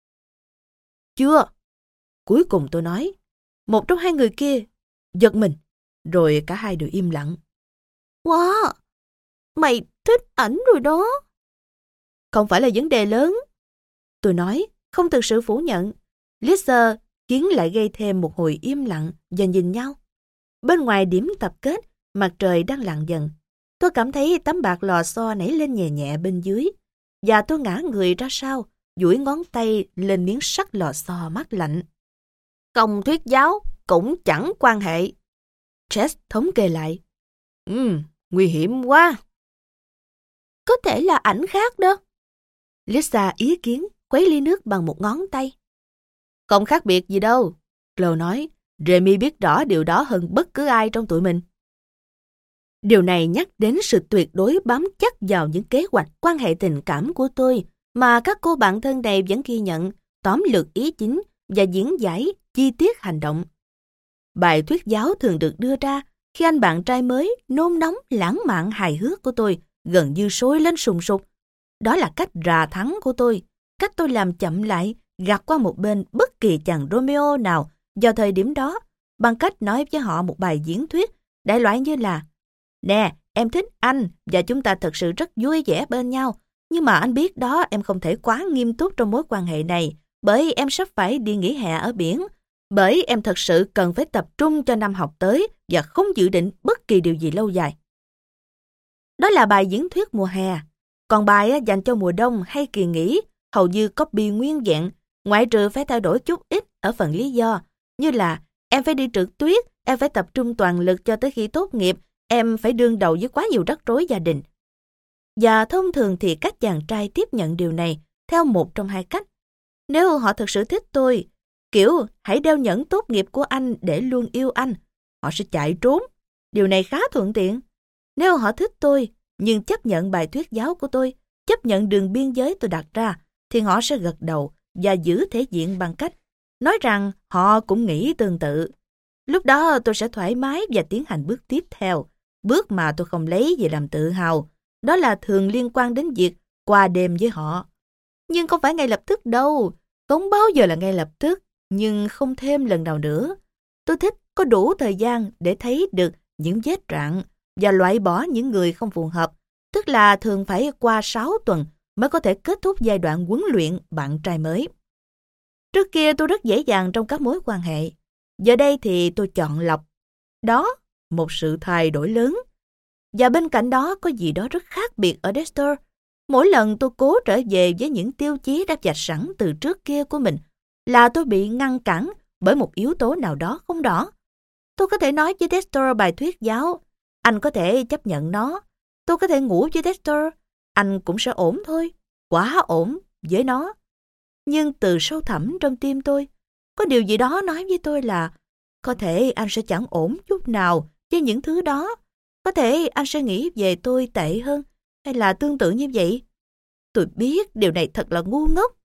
S1: Chưa. Cuối cùng tôi nói. Một trong hai người kia giật mình, rồi cả hai đều im lặng. Wow, mày thích ảnh rồi đó. Không phải là vấn đề lớn. Tôi nói, không thực sự phủ nhận. Lisa khiến lại gây thêm một hồi im lặng và nhìn nhau. Bên ngoài điểm tập kết, mặt trời đang lặn dần. Tôi cảm thấy tấm bạc lò xo nảy lên nhẹ nhẹ bên dưới. Và tôi ngã người ra sau, duỗi ngón tay lên miếng sắt lò xo mát lạnh. Công thuyết giáo cũng chẳng quan hệ. Jess thống kê lại. Ừm, nguy hiểm quá. Có thể là ảnh khác đó. Lisa ý kiến, khuấy ly nước bằng một ngón tay. Không khác biệt gì đâu. Chloe nói, Jamie biết rõ điều đó hơn bất cứ ai trong tụi mình. Điều này nhắc đến sự tuyệt đối bám chắc vào những kế hoạch quan hệ tình cảm của tôi mà các cô bạn thân này vẫn ghi nhận, tóm lược ý chính và diễn giải chi tiết hành động. Bài thuyết giáo thường được đưa ra khi anh bạn trai mới nôn nóng lãng mạn hài hước của tôi gần như sôi lên sùng sục. Đó là cách rà thắng của tôi, cách tôi làm chậm lại, gạt qua một bên bất kỳ chàng Romeo nào vào thời điểm đó, bằng cách nói với họ một bài diễn thuyết đại loại như là: Nè, em thích anh và chúng ta thật sự rất vui vẻ bên nhau, nhưng mà anh biết đó, em không thể quá nghiêm túc trong mối quan hệ này, bởi em sắp phải đi nghỉ hè ở biển, bởi em thật sự cần phải tập trung cho năm học tới và không dự định bất kỳ điều gì lâu dài. Đó là bài diễn thuyết mùa hè. Còn bài dành cho mùa đông hay kỳ nghỉ hầu như copy nguyên vẹn, ngoại trừ phải thay đổi chút ít ở phần lý do, như là em phải đi trượt tuyết, em phải tập trung toàn lực cho tới khi tốt nghiệp, em phải đương đầu với quá nhiều rắc rối gia đình. Và thông thường thì các chàng trai tiếp nhận điều này theo một trong hai cách. Nếu họ thực sự thích tôi, kiểu hãy đeo nhẫn tốt nghiệp của anh để luôn yêu anh, họ sẽ chạy trốn. Điều này khá thuận tiện. Nếu họ thích tôi, nhưng chấp nhận bài thuyết giáo của tôi, chấp nhận đường biên giới tôi đặt ra, thì họ sẽ gật đầu và giữ thể diện bằng cách nói rằng họ cũng nghĩ tương tự. Lúc đó tôi sẽ thoải mái và tiến hành bước tiếp theo, bước mà tôi không lấy về làm tự hào. Đó là thường liên quan đến việc qua đêm với họ. Nhưng không phải ngay lập tức đâu, không bao giờ là ngay lập tức, nhưng không thêm lần nào nữa. Tôi thích có đủ thời gian để thấy được những vết rạn và loại bỏ những người không phù hợp, tức là thường phải qua sáu tuần mới có thể kết thúc giai đoạn huấn luyện bạn trai mới. Trước kia tôi rất dễ dàng trong các mối quan hệ. Giờ đây thì tôi chọn lọc. Đó, một sự thay đổi lớn. Và bên cạnh đó có gì đó rất khác biệt ở Dexter. Mỗi lần tôi cố trở về với những tiêu chí đã vạch sẵn từ trước kia của mình, là tôi bị ngăn cản bởi một yếu tố nào đó không rõ. Tôi có thể nói với Dexter bài thuyết giáo, anh có thể chấp nhận nó. Tôi có thể ngủ với Dexter, anh cũng sẽ ổn thôi, quá ổn với nó. Nhưng từ sâu thẳm trong tim tôi, có điều gì đó nói với tôi là Có thể anh sẽ chẳng ổn chút nào với những thứ đó. Có thể anh sẽ nghĩ về tôi tệ hơn, hay là tương tự như vậy. Tôi biết điều này thật là ngu ngốc.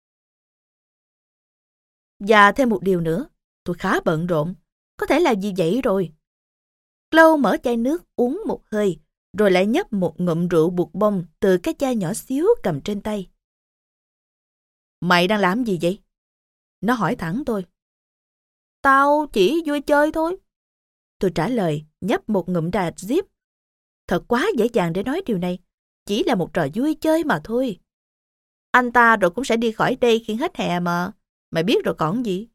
S1: Và thêm một điều nữa, tôi khá bận rộn. Có thể là vì vậy rồi. Chloe mở chai nước uống một hơi, rồi lại nhấp một ngụm rượu buộc bông từ cái chai nhỏ xíu cầm trên tay. Mày đang làm gì vậy? Nó hỏi thẳng tôi. Tao chỉ vui chơi thôi. Tôi trả lời, nhấp một ngụm trà zip. Thật quá dễ dàng để nói điều này. Chỉ là một trò vui chơi mà thôi. Anh ta rồi cũng sẽ đi khỏi đây khi hết hè mà. Mày biết rồi còn gì?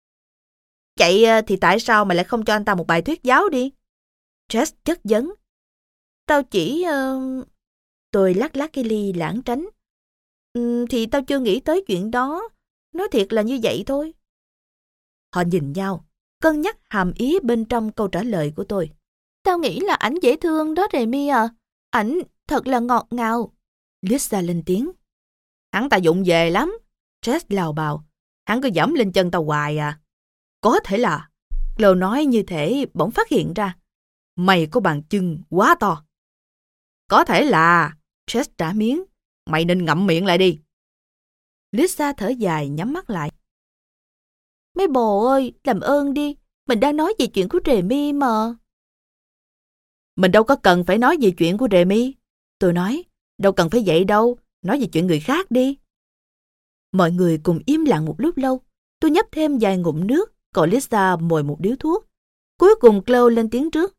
S1: Vậy thì tại sao mày lại không cho anh ta một bài thuyết giáo đi? Jess chất vấn. Tao chỉ... Uh... Tôi lắc lắc cái ly lãng tránh. Um, thì tao chưa nghĩ tới chuyện đó. Nói thiệt là như vậy thôi. Họ nhìn nhau, cân nhắc hàm ý bên trong câu trả lời của tôi. Tao nghĩ là ảnh dễ thương đó Remy à. Ảnh thật là ngọt ngào. Lisa lên tiếng. Hắn ta vụng về lắm. Jess lào bào. Hắn cứ dẫm lên chân tao hoài à. Có thể là. Chloe nói như thể bỗng phát hiện ra. Mày có bàn chân quá to. Có thể là. Jess trả miếng. Mày nên ngậm miệng lại đi. Lisa thở dài nhắm mắt lại. Mấy bồ ơi, làm ơn đi. Mình đang nói về chuyện của Remy mà. Mình đâu có cần phải nói về chuyện của Remy. Tôi nói, đâu cần phải vậy đâu. Nói về chuyện người khác đi. Mọi người cùng im lặng một lúc lâu. Tôi nhấp thêm vài ngụm nước, còn Lisa mồi một điếu thuốc. Cuối cùng Chloe lên tiếng trước.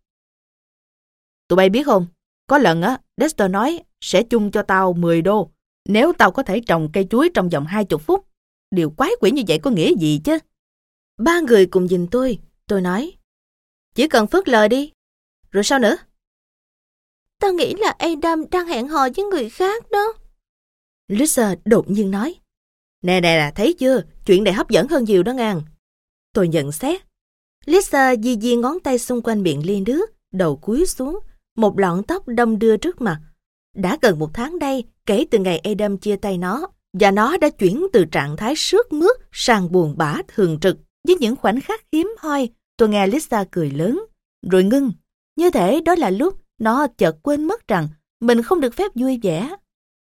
S1: Tụi bay biết không, có lần á, Dexter nói sẽ chung cho tao mười đô nếu tao có thể trồng cây chuối trong vòng hai mươi phút. Điều quái quỷ như vậy có nghĩa gì chứ? Ba người cùng nhìn tôi. Tôi nói, chỉ cần phớt lờ đi. Rồi sao nữa? Tao nghĩ là Adam đang hẹn hò với người khác đó. Lisa đột nhiên nói. Nè nè nè, thấy chưa? Chuyện này hấp dẫn hơn nhiều đó ngang. Tôi nhận xét. Lisa di di ngón tay xung quanh miệng ly nước, đầu cúi xuống, một lọn tóc đong đưa trước mặt. Đã gần một tháng đây, kể từ ngày Adam chia tay nó, và nó đã chuyển từ trạng thái sướt mướt sang buồn bã thường trực. Với những khoảnh khắc hiếm hoi, tôi nghe Lisa cười lớn, rồi ngưng. Như thể đó là lúc nó chợt quên mất rằng mình không được phép vui vẻ.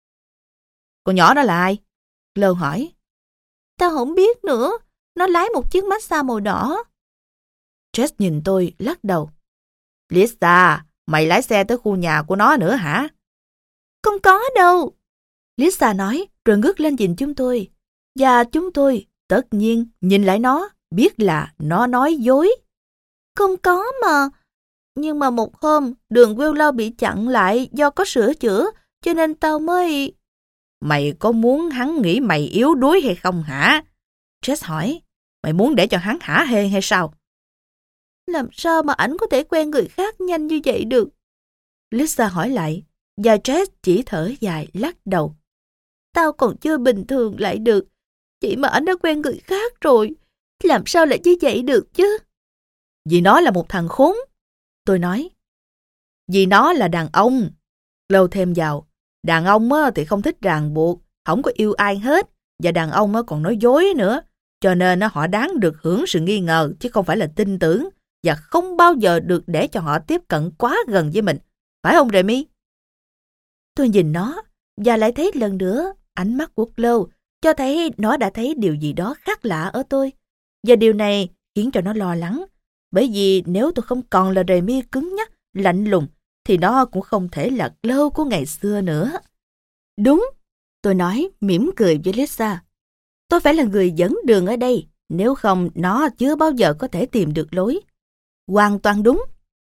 S1: Con nhỏ đó là ai? Chloe hỏi. Tao không biết nữa. Nó lái một chiếc Mazda màu đỏ. Jess nhìn tôi lắc đầu. Lisa, mày lái xe tới khu nhà của nó nữa hả? Không có đâu. Lisa nói rồi ngước lên nhìn chúng tôi. Và chúng tôi tất nhiên nhìn lại nó, biết là nó nói dối. Không có mà. Nhưng mà một hôm đường Willow bị chặn lại do có sửa chữa, cho nên tao mới... Mày có muốn hắn nghĩ mày yếu đuối hay không hả? Jess hỏi. Mày muốn để cho hắn hả hê hay sao? Làm sao mà ảnh có thể quen người khác nhanh như vậy được? Lisa hỏi lại, và Jess chỉ thở dài lắc đầu. Tao còn chưa bình thường lại được, chỉ mà ảnh đã quen người khác rồi. Làm sao lại như vậy được chứ? Vì nó là một thằng khốn. Tôi nói. Vì nó là đàn ông. Lâu thêm vào. Đàn ông thì không thích ràng buộc, không có yêu ai hết, và đàn ông còn nói dối nữa, cho nên họ đáng được hưởng sự nghi ngờ chứ không phải là tin tưởng, và không bao giờ được để cho họ tiếp cận quá gần với mình. Phải không Remy? Tôi nhìn nó và lại thấy lần nữa ánh mắt của Chloe cho thấy nó đã thấy điều gì đó khác lạ ở tôi, và điều này khiến cho nó lo lắng, bởi vì nếu tôi không còn là Remy cứng nhắc, lạnh lùng, thì nó cũng không thể là Chloe của ngày xưa nữa. Đúng, tôi nói mỉm cười với Lisa. Tôi phải là người dẫn đường ở đây, nếu không nó chưa bao giờ có thể tìm được lối. Hoàn toàn đúng.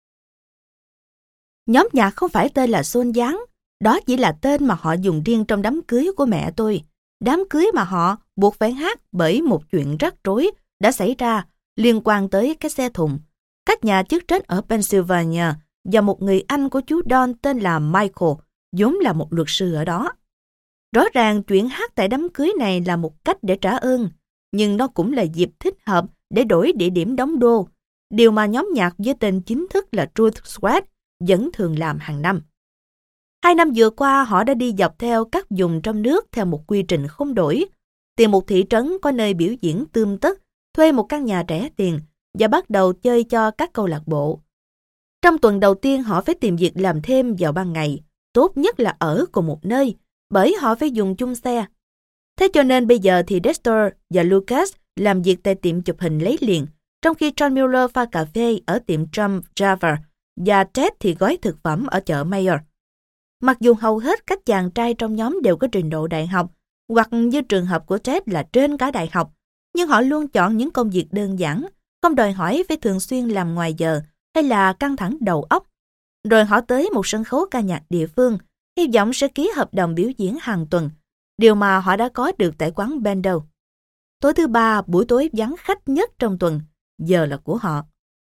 S1: Nhóm nhạc không phải tên là Xôn Giáng, đó chỉ là tên mà họ dùng riêng trong đám cưới của mẹ tôi. Đám cưới mà họ buộc phải hát bởi một chuyện rắc rối đã xảy ra liên quan tới cái xe thùng. Các nhà chức trách ở Pennsylvania và một người anh của chú Don tên là Michael, vốn là một luật sư ở đó. Rõ ràng chuyện hát tại đám cưới này là một cách để trả ơn, nhưng nó cũng là dịp thích hợp để đổi địa điểm đóng đô, điều mà nhóm nhạc với tên chính thức là Truth Squad vẫn thường làm hàng năm. Hai năm vừa qua họ đã đi dọc theo các vùng trong nước theo một quy trình không đổi, tìm một thị trấn có nơi biểu diễn tươm tất, thuê một căn nhà rẻ tiền, và bắt đầu chơi cho các câu lạc bộ. Trong tuần đầu tiên họ phải tìm việc làm thêm vào ban ngày, tốt nhất là ở cùng một nơi, bởi họ phải dùng chung xe. Thế cho nên bây giờ thì Dexter và Lucas làm việc tại tiệm chụp hình lấy liền, trong khi John Mueller pha cà phê ở tiệm Trump Java và Ted thì gói thực phẩm ở chợ Mayer. Mặc dù hầu hết các chàng trai trong nhóm đều có trình độ đại học, hoặc như trường hợp của Ted là trên cả đại học, nhưng họ luôn chọn những công việc đơn giản, không đòi hỏi phải thường xuyên làm ngoài giờ hay là căng thẳng đầu óc. Rồi họ tới một sân khấu ca nhạc địa phương, hy vọng sẽ ký hợp đồng biểu diễn hàng tuần, điều mà họ đã có được tại quán Bendo. Tối thứ ba, buổi tối vắng khách nhất trong tuần, giờ là của họ.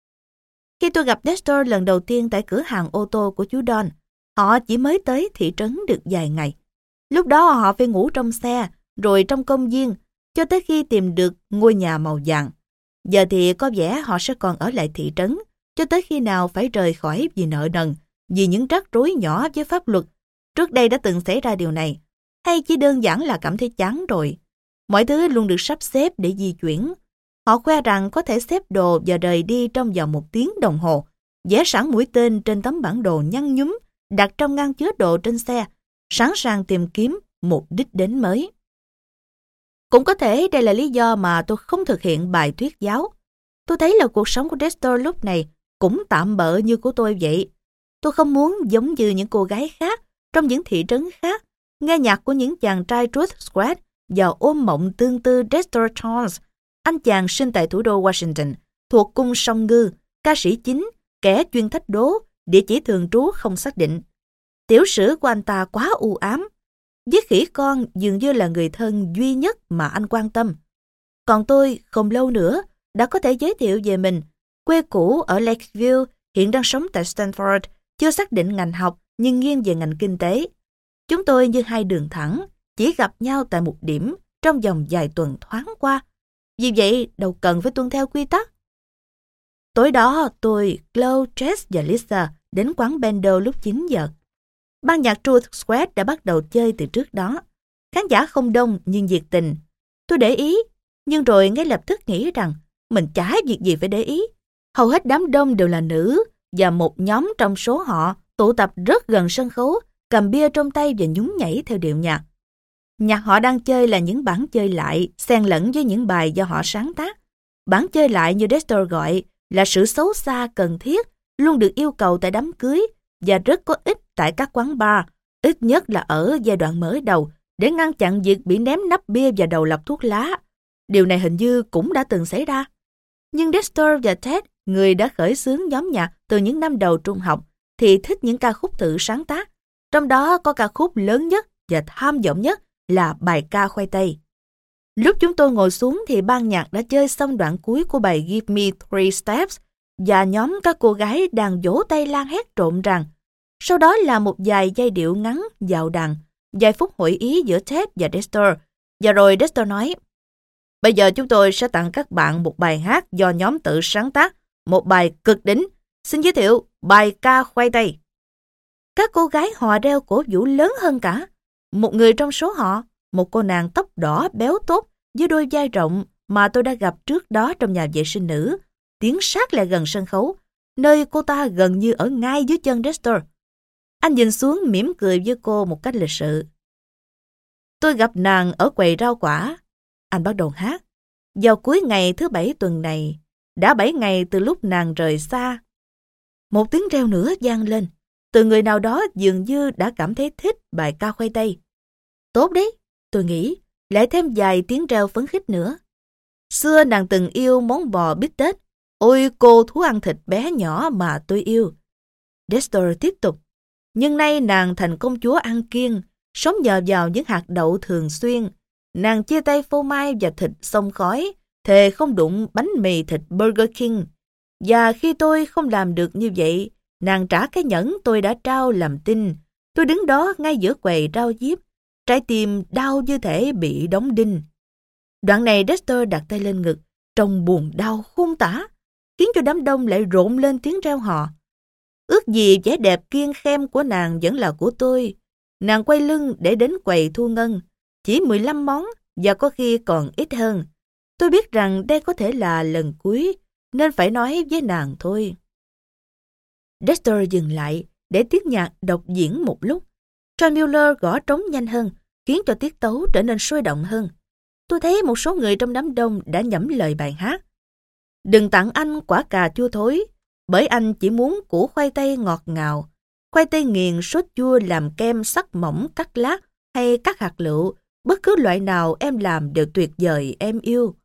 S1: Khi tôi gặp Dexter lần đầu tiên tại cửa hàng ô tô của chú Don, họ chỉ mới tới thị trấn được vài ngày. Lúc đó họ phải ngủ trong xe, rồi trong công viên, cho tới khi tìm được ngôi nhà màu vàng. Giờ thì có vẻ họ sẽ còn ở lại thị trấn, cho tới khi nào phải rời khỏi vì nợ nần, vì những rắc rối nhỏ với pháp luật. Trước đây đã từng xảy ra điều này, hay chỉ đơn giản là cảm thấy chán rồi. Mọi thứ luôn được sắp xếp để di chuyển. Họ khoe rằng có thể xếp đồ và rời đi trong vòng một tiếng đồng hồ, vẽ sẵn mũi tên trên tấm bản đồ nhăn nhúm, đặt trong ngăn chứa đồ trên xe, sẵn sàng tìm kiếm một đích đến mới. Cũng có thể đây là lý do mà tôi không thực hiện bài thuyết giáo. Tôi thấy là cuộc sống của Dexter lúc này cũng tạm bợ như của tôi vậy. Tôi không muốn giống như những cô gái khác trong những thị trấn khác, nghe nhạc của những chàng trai Truth Squad và ôm mộng tương tư Dexter Charles, anh chàng sinh tại thủ đô Washington, thuộc cung song ngư, ca sĩ chính, kẻ chuyên thách đố, địa chỉ thường trú không xác định. Tiểu sử của anh ta quá u ám. Với khỉ con dường như là người thân duy nhất mà anh quan tâm. Còn tôi, không lâu nữa, đã có thể giới thiệu về mình. Quê cũ ở Lakeville, hiện đang sống tại Stanford, chưa xác định ngành học nhưng nghiêng về ngành kinh tế. Chúng tôi như hai đường thẳng, chỉ gặp nhau tại một điểm trong vòng vài tuần thoáng qua. Vì vậy, đâu cần phải tuân theo quy tắc. Tối đó, tôi, Chloe, Jess và Lisa đến quán Bendo lúc chín giờ. Ban nhạc Truth Squad đã bắt đầu chơi từ trước đó. Khán giả không đông nhưng nhiệt tình. Tôi để ý, nhưng rồi ngay lập tức nghĩ rằng mình chả việc gì phải để ý. Hầu hết đám đông đều là nữ, và một nhóm trong số họ tụ tập rất gần sân khấu, cầm bia trong tay và nhún nhảy theo điệu nhạc. Nhạc họ đang chơi là những bản chơi lại, xen lẫn với những bài do họ sáng tác. Bản chơi lại như Dexter gọi là sự xấu xa cần thiết, luôn được yêu cầu tại đám cưới và rất có ích tại các quán bar, ít nhất là ở giai đoạn mới đầu, để ngăn chặn việc bị ném nắp bia vào đầu lọc thuốc lá. Điều này hình như cũng đã từng xảy ra. Nhưng Dexter và Ted, người đã khởi xướng nhóm nhạc từ những năm đầu trung học, thì thích những ca khúc tự sáng tác. Trong đó có ca khúc lớn nhất và tham vọng nhất là bài ca khoai tây. Lúc chúng tôi ngồi xuống thì ban nhạc đã chơi xong đoạn cuối của bài Give Me Three Steps và nhóm các cô gái đang vỗ tay la hét rộn ràng. Sau đó là một vài giai điệu ngắn dạo đàn, vài phút hội ý giữa Ted và Dexter. Và rồi Dexter nói, bây giờ chúng tôi sẽ tặng các bạn một bài hát do nhóm tự sáng tác, một bài cực đỉnh. Xin giới thiệu bài ca khoai tây. Các cô gái hò reo cổ vũ lớn hơn cả. Một người trong số họ, một cô nàng tóc đỏ béo tốt với đôi vai rộng mà tôi đã gặp trước đó trong nhà vệ sinh nữ, tiến sát lại gần sân khấu, nơi cô ta gần như ở ngay dưới chân Dexter. Anh nhìn xuống mỉm cười với cô một cách lịch sự. Tôi gặp nàng ở quầy rau quả. Anh bắt đầu hát. Vào cuối ngày thứ bảy tuần này, đã bảy ngày từ lúc nàng rời xa. Một tiếng reo nữa vang lên. Từ người nào đó dường như đã cảm thấy thích bài ca khoai tây. Tốt đấy, tôi nghĩ, lại thêm vài tiếng reo phấn khích nữa. Xưa nàng từng yêu món bò bít tết. Ôi cô thú ăn thịt bé nhỏ mà tôi yêu. Dexter tiếp tục. Nhưng nay nàng thành công chúa ăn kiêng, sống nhờ vào những hạt đậu thường xuyên. Nàng chia tay phô mai và thịt xông khói, thề không đụng bánh mì thịt Burger King. Và khi tôi không làm được như vậy, nàng trả cái nhẫn tôi đã trao làm tin. Tôi đứng đó ngay giữa quầy rau diếp, trái tim đau như thể bị đóng đinh. Đoạn này Dexter đặt tay lên ngực, trông buồn đau khôn tả, khiến cho đám đông lại rộn lên tiếng reo hò. Ước gì vẻ đẹp kiêng khem của nàng vẫn là của tôi. Nàng quay lưng để đến quầy thu ngân, chỉ mười lăm món và có khi còn ít hơn. Tôi biết rằng đây có thể là lần cuối, nên phải nói với nàng thôi. Dexter dừng lại để tiết nhạc đọc diễn một lúc. John Mueller gõ trống nhanh hơn, khiến cho tiết tấu trở nên sôi động hơn. Tôi thấy một số người trong đám đông đã nhẩm lời bài hát. Đừng tặng anh quả cà chua thối, bởi anh chỉ muốn củ khoai tây ngọt ngào, khoai tây nghiền sốt chua làm kem sắc mỏng cắt lát hay cắt hạt lựu, bất cứ loại nào em làm đều tuyệt vời em yêu.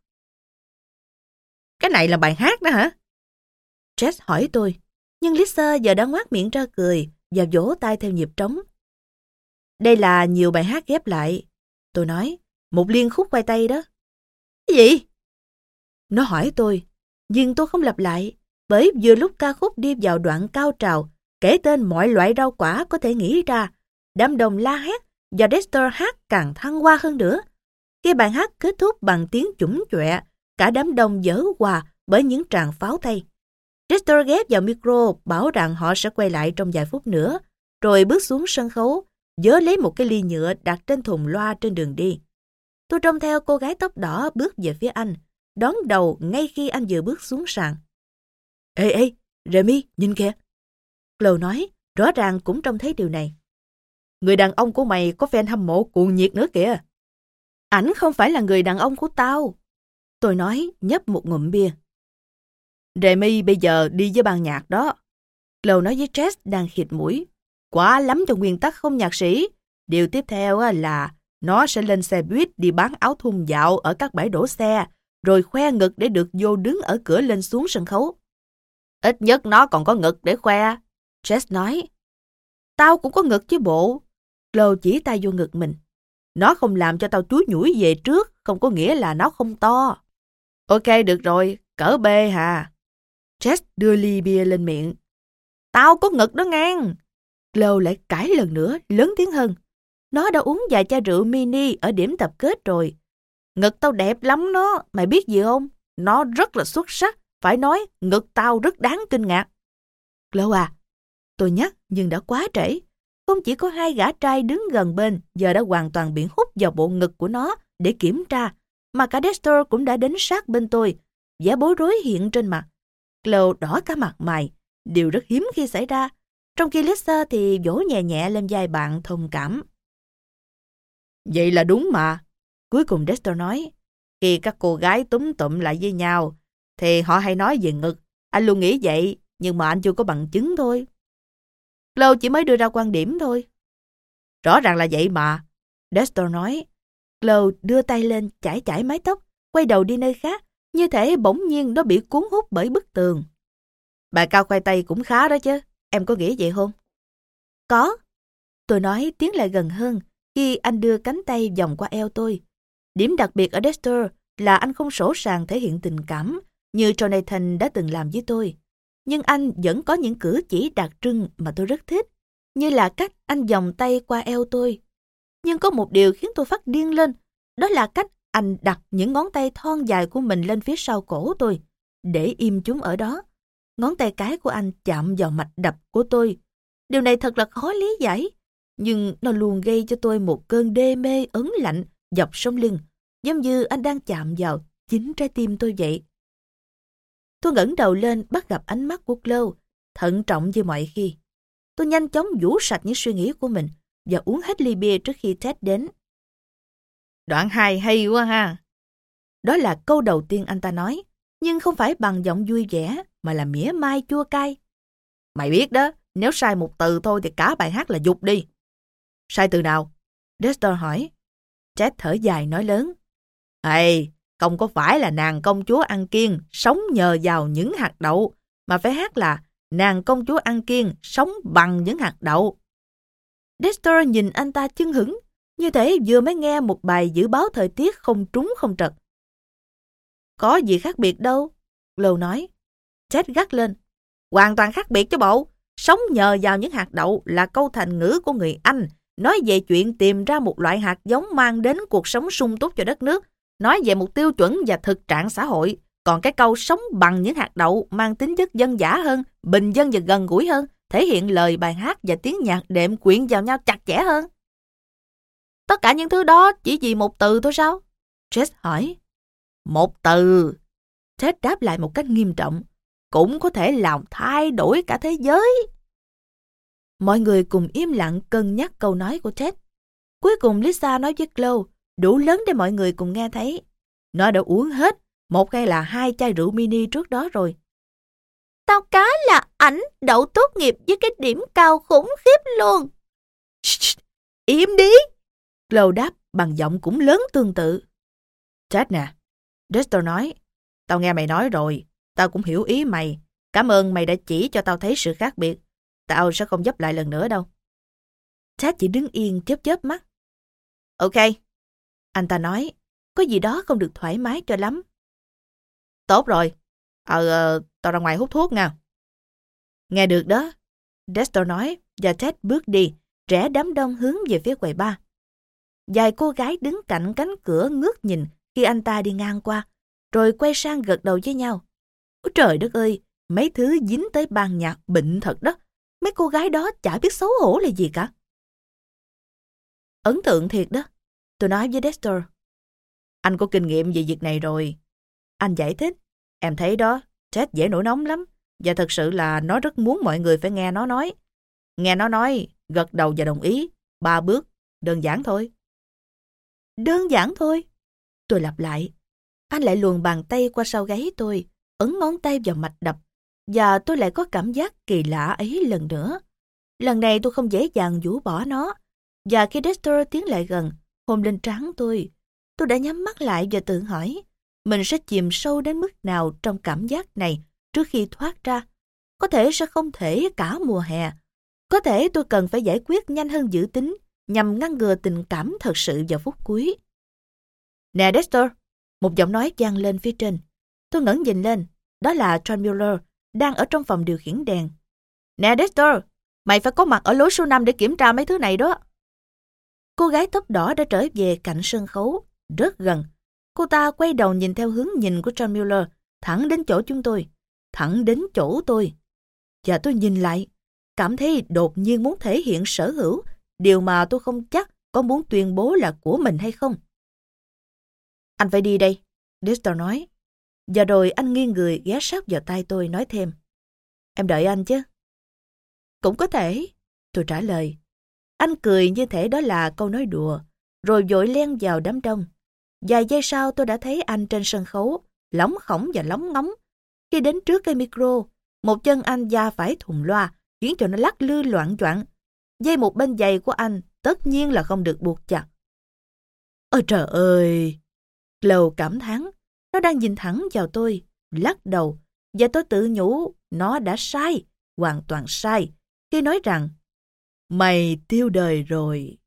S1: Cái này là bài hát đó hả? Jess hỏi tôi, nhưng Lisa giờ đã ngoác miệng ra cười và vỗ tay theo nhịp trống. Đây là nhiều bài hát ghép lại. Tôi nói, một liên khúc khoai tây đó. Cái gì? Nó hỏi tôi, nhưng tôi không lặp lại, bởi vừa lúc ca khúc đi vào đoạn cao trào, kể tên mọi loại rau quả có thể nghĩ ra, đám đông la hét và Dexter hát càng thăng hoa hơn nữa. Khi bài hát kết thúc bằng tiếng chủng chọe, cả đám đông giở hòa bởi những tràng pháo tay. Dexter ghép vào micro bảo rằng họ sẽ quay lại trong vài phút nữa, rồi bước xuống sân khấu, vớ lấy một cái ly nhựa đặt trên thùng loa trên đường đi. Tôi trông theo cô gái tóc đỏ bước về phía anh, đón đầu ngay khi anh vừa bước xuống sàn. Ê ê, Remy, nhìn kìa. Chloe nói, rõ ràng cũng trông thấy điều này. Người đàn ông của mày có fan hâm mộ cuồng nhiệt nữa kìa. Ảnh không phải là người đàn ông của tao. Tôi nói, nhấp một ngụm bia. Remy bây giờ đi với ban nhạc đó. Chloe nói với Jess đang khịt mũi. Quá lắm cho nguyên tắc không nhạc sĩ. Điều tiếp theo là nó sẽ lên xe buýt đi bán áo thun dạo ở các bãi đổ xe, rồi khoe ngực để được vô đứng ở cửa lên xuống sân khấu. Ít nhất nó còn có ngực để khoe. Jess nói. Tao cũng có ngực chứ bộ. Chloe chỉ tay vô ngực mình. Nó không làm cho tao chúi nhủi về trước, không có nghĩa là nó không to. Ok, được rồi, cỡ B hà. Jess đưa ly bia lên miệng. Tao có ngực đó ngang. Chloe lại cãi lần nữa, lớn tiếng hơn. Nó đã uống vài chai rượu mini ở điểm tập kết rồi. Ngực tao đẹp lắm nó, mày biết gì không? Nó rất là xuất sắc, phải nói ngực tao rất đáng kinh ngạc. Chloe à, tôi nhắc nhưng đã quá trễ. Không chỉ có hai gã trai đứng gần bên, giờ đã hoàn toàn bị hút vào bộ ngực của nó để kiểm tra, mà cả Dexter cũng đã đến sát bên tôi, vẻ bối rối hiện trên mặt. Chloe đỏ cả mặt mày, điều rất hiếm khi xảy ra, trong khi Lisa thì vỗ nhẹ nhẹ lên vai bạn thông cảm. Vậy là đúng mà. Cuối cùng Dexter nói, khi các cô gái túm tụm lại với nhau, thì họ hay nói về ngực. Anh luôn nghĩ vậy, nhưng mà anh chưa có bằng chứng thôi. Chloe chỉ mới đưa ra quan điểm thôi. Rõ ràng là vậy mà. Dexter nói. Chloe đưa tay lên chải chải mái tóc, quay đầu đi nơi khác, như thể bỗng nhiên nó bị cuốn hút bởi bức tường. Bài cao khoai tây cũng khá đó chứ, em có nghĩ vậy không? Có. Tôi nói tiến lại gần hơn khi anh đưa cánh tay vòng qua eo tôi. Điểm đặc biệt ở Dexter là anh không sỗ sàng thể hiện tình cảm như Jonathan đã từng làm với tôi. Nhưng anh vẫn có những cử chỉ đặc trưng mà tôi rất thích, như là cách anh vòng tay qua eo tôi. Nhưng có một điều khiến tôi phát điên lên, đó là cách anh đặt những ngón tay thon dài của mình lên phía sau cổ tôi, để im chúng ở đó. Ngón tay cái của anh chạm vào mạch đập của tôi. Điều này thật là khó lý giải, nhưng nó luôn gây cho tôi một cơn đê mê ớn lạnh dọc sống lưng, giống như anh đang chạm vào chính trái tim tôi vậy. Tôi ngẩng đầu lên bắt gặp ánh mắt của Chloe, thận trọng như mọi khi. Tôi nhanh chóng vũ sạch những suy nghĩ của mình và uống hết ly bia trước khi Ted đến. Đoạn hai hay quá ha. Đó là câu đầu tiên anh ta nói, nhưng không phải bằng giọng vui vẻ, mà là mỉa mai chua cay. Mày biết đó, nếu sai một từ thôi thì cả bài hát là dục đi. Sai từ nào? Dexter hỏi. Ted thở dài nói lớn. Ê, không có phải là nàng công chúa ăn kiêng sống nhờ vào những hạt đậu, mà phải hát là nàng công chúa ăn kiêng sống bằng những hạt đậu. Dexter nhìn anh ta chưng hửng, như thể vừa mới nghe một bài dự báo thời tiết không trúng không trật. Có gì khác biệt đâu, Chloe nói. Ted gắt lên. Hoàn toàn khác biệt chứ bộ. Sống nhờ vào những hạt đậu là câu thành ngữ của người Anh, nói về chuyện tìm ra một loại hạt giống mang đến cuộc sống sung túc cho đất nước, nói về một tiêu chuẩn và thực trạng xã hội. Còn cái câu sống bằng những hạt đậu mang tính chất dân dã hơn, bình dân và gần gũi hơn, thể hiện lời bài hát và tiếng nhạc đệm quyện vào nhau chặt chẽ hơn. Tất cả những thứ đó chỉ vì một từ thôi sao? Jess hỏi. Một từ. Ted đáp lại một cách nghiêm trọng. Cũng có thể làm thay đổi cả thế giới. Mọi người cùng im lặng cân nhắc câu nói của Ted. Cuối cùng Lisa nói với Chloe, đủ lớn để mọi người cùng nghe thấy. Nó đã uống hết một hay là hai chai rượu mini trước đó rồi. Tao cá là ảnh đậu tốt nghiệp với cái điểm cao khủng khiếp luôn. Shh, im đi. Chloe đáp bằng giọng cũng lớn tương tự. Ted nè, Dexter nói, tao nghe mày nói rồi, tao cũng hiểu ý mày. Cảm ơn mày đã chỉ cho tao thấy sự khác biệt. Tao sẽ không dấp lại lần nữa đâu. Ted chỉ đứng yên chớp chớp mắt. Ok, anh ta nói, có gì đó không được thoải mái cho lắm. Tốt rồi, ờ, ờ tao ra ngoài hút thuốc nha. Nghe được đó, Dexter nói, và Ted bước đi, rẽ đám đông hướng về phía quầy bar. Vài cô gái đứng cạnh cánh cửa ngước nhìn khi anh ta đi ngang qua, rồi quay sang gật đầu với nhau. Ôi trời đất ơi, mấy thứ dính tới ban nhạc bệnh thật đó. Mấy cô gái đó chả biết xấu hổ là gì cả. Ấn tượng thiệt đó, tôi nói với Dexter. Anh có kinh nghiệm về việc này rồi. Anh giải thích, em thấy đó, Ted dễ nổi nóng lắm, và thật sự là nó rất muốn mọi người phải nghe nó nói. Nghe nó nói, gật đầu và đồng ý, ba bước, đơn giản thôi. Đơn giản thôi, tôi lặp lại. Anh lại luồn bàn tay qua sau gáy tôi, ấn ngón tay vào mạch đập, và tôi lại có cảm giác kỳ lạ ấy lần nữa. Lần này tôi không dễ dàng rũ bỏ nó, và khi Dexter tiến lại gần, hôn lên trán tôi, tôi đã nhắm mắt lại và tự hỏi, mình sẽ chìm sâu đến mức nào trong cảm giác này trước khi thoát ra. Có thể sẽ không thể cả mùa hè. Có thể tôi cần phải giải quyết nhanh hơn dự tính nhằm ngăn ngừa tình cảm thật sự vào phút cuối. Nè Dexter, một giọng nói vang lên phía trên. Tôi ngẩng nhìn lên, đó là John Mueller đang ở trong phòng điều khiển đèn. Nè Dexter, mày phải có mặt ở lối số năm để kiểm tra mấy thứ này đó. Cô gái tóc đỏ đã trở về cạnh sân khấu, rất gần. Cô ta quay đầu nhìn theo hướng nhìn của John Mueller, thẳng đến chỗ chúng tôi, thẳng đến chỗ tôi. Và tôi nhìn lại, cảm thấy đột nhiên muốn thể hiện sở hữu, điều mà tôi không chắc có muốn tuyên bố là của mình hay không. Anh phải đi đây, Dexter nói. Và rồi anh nghiêng người ghé sát vào tai tôi nói thêm. Em đợi anh chứ? Cũng có thể, tôi trả lời. Anh cười như thể đó là câu nói đùa, rồi vội len vào đám đông. Vài giây sau tôi đã thấy anh trên sân khấu, lóng khổng và lóng ngóng. Khi đến trước cây micro, một chân anh da phải thùng loa, khiến cho nó lắc lư loạn choạng. Dây một bên giày của anh tất nhiên là không được buộc chặt. Ôi trời ơi! Chloe cảm thán, nó đang nhìn thẳng vào tôi, lắc đầu, và tôi tự nhủ nó đã sai, hoàn toàn sai, khi nói rằng mày tiêu đời rồi.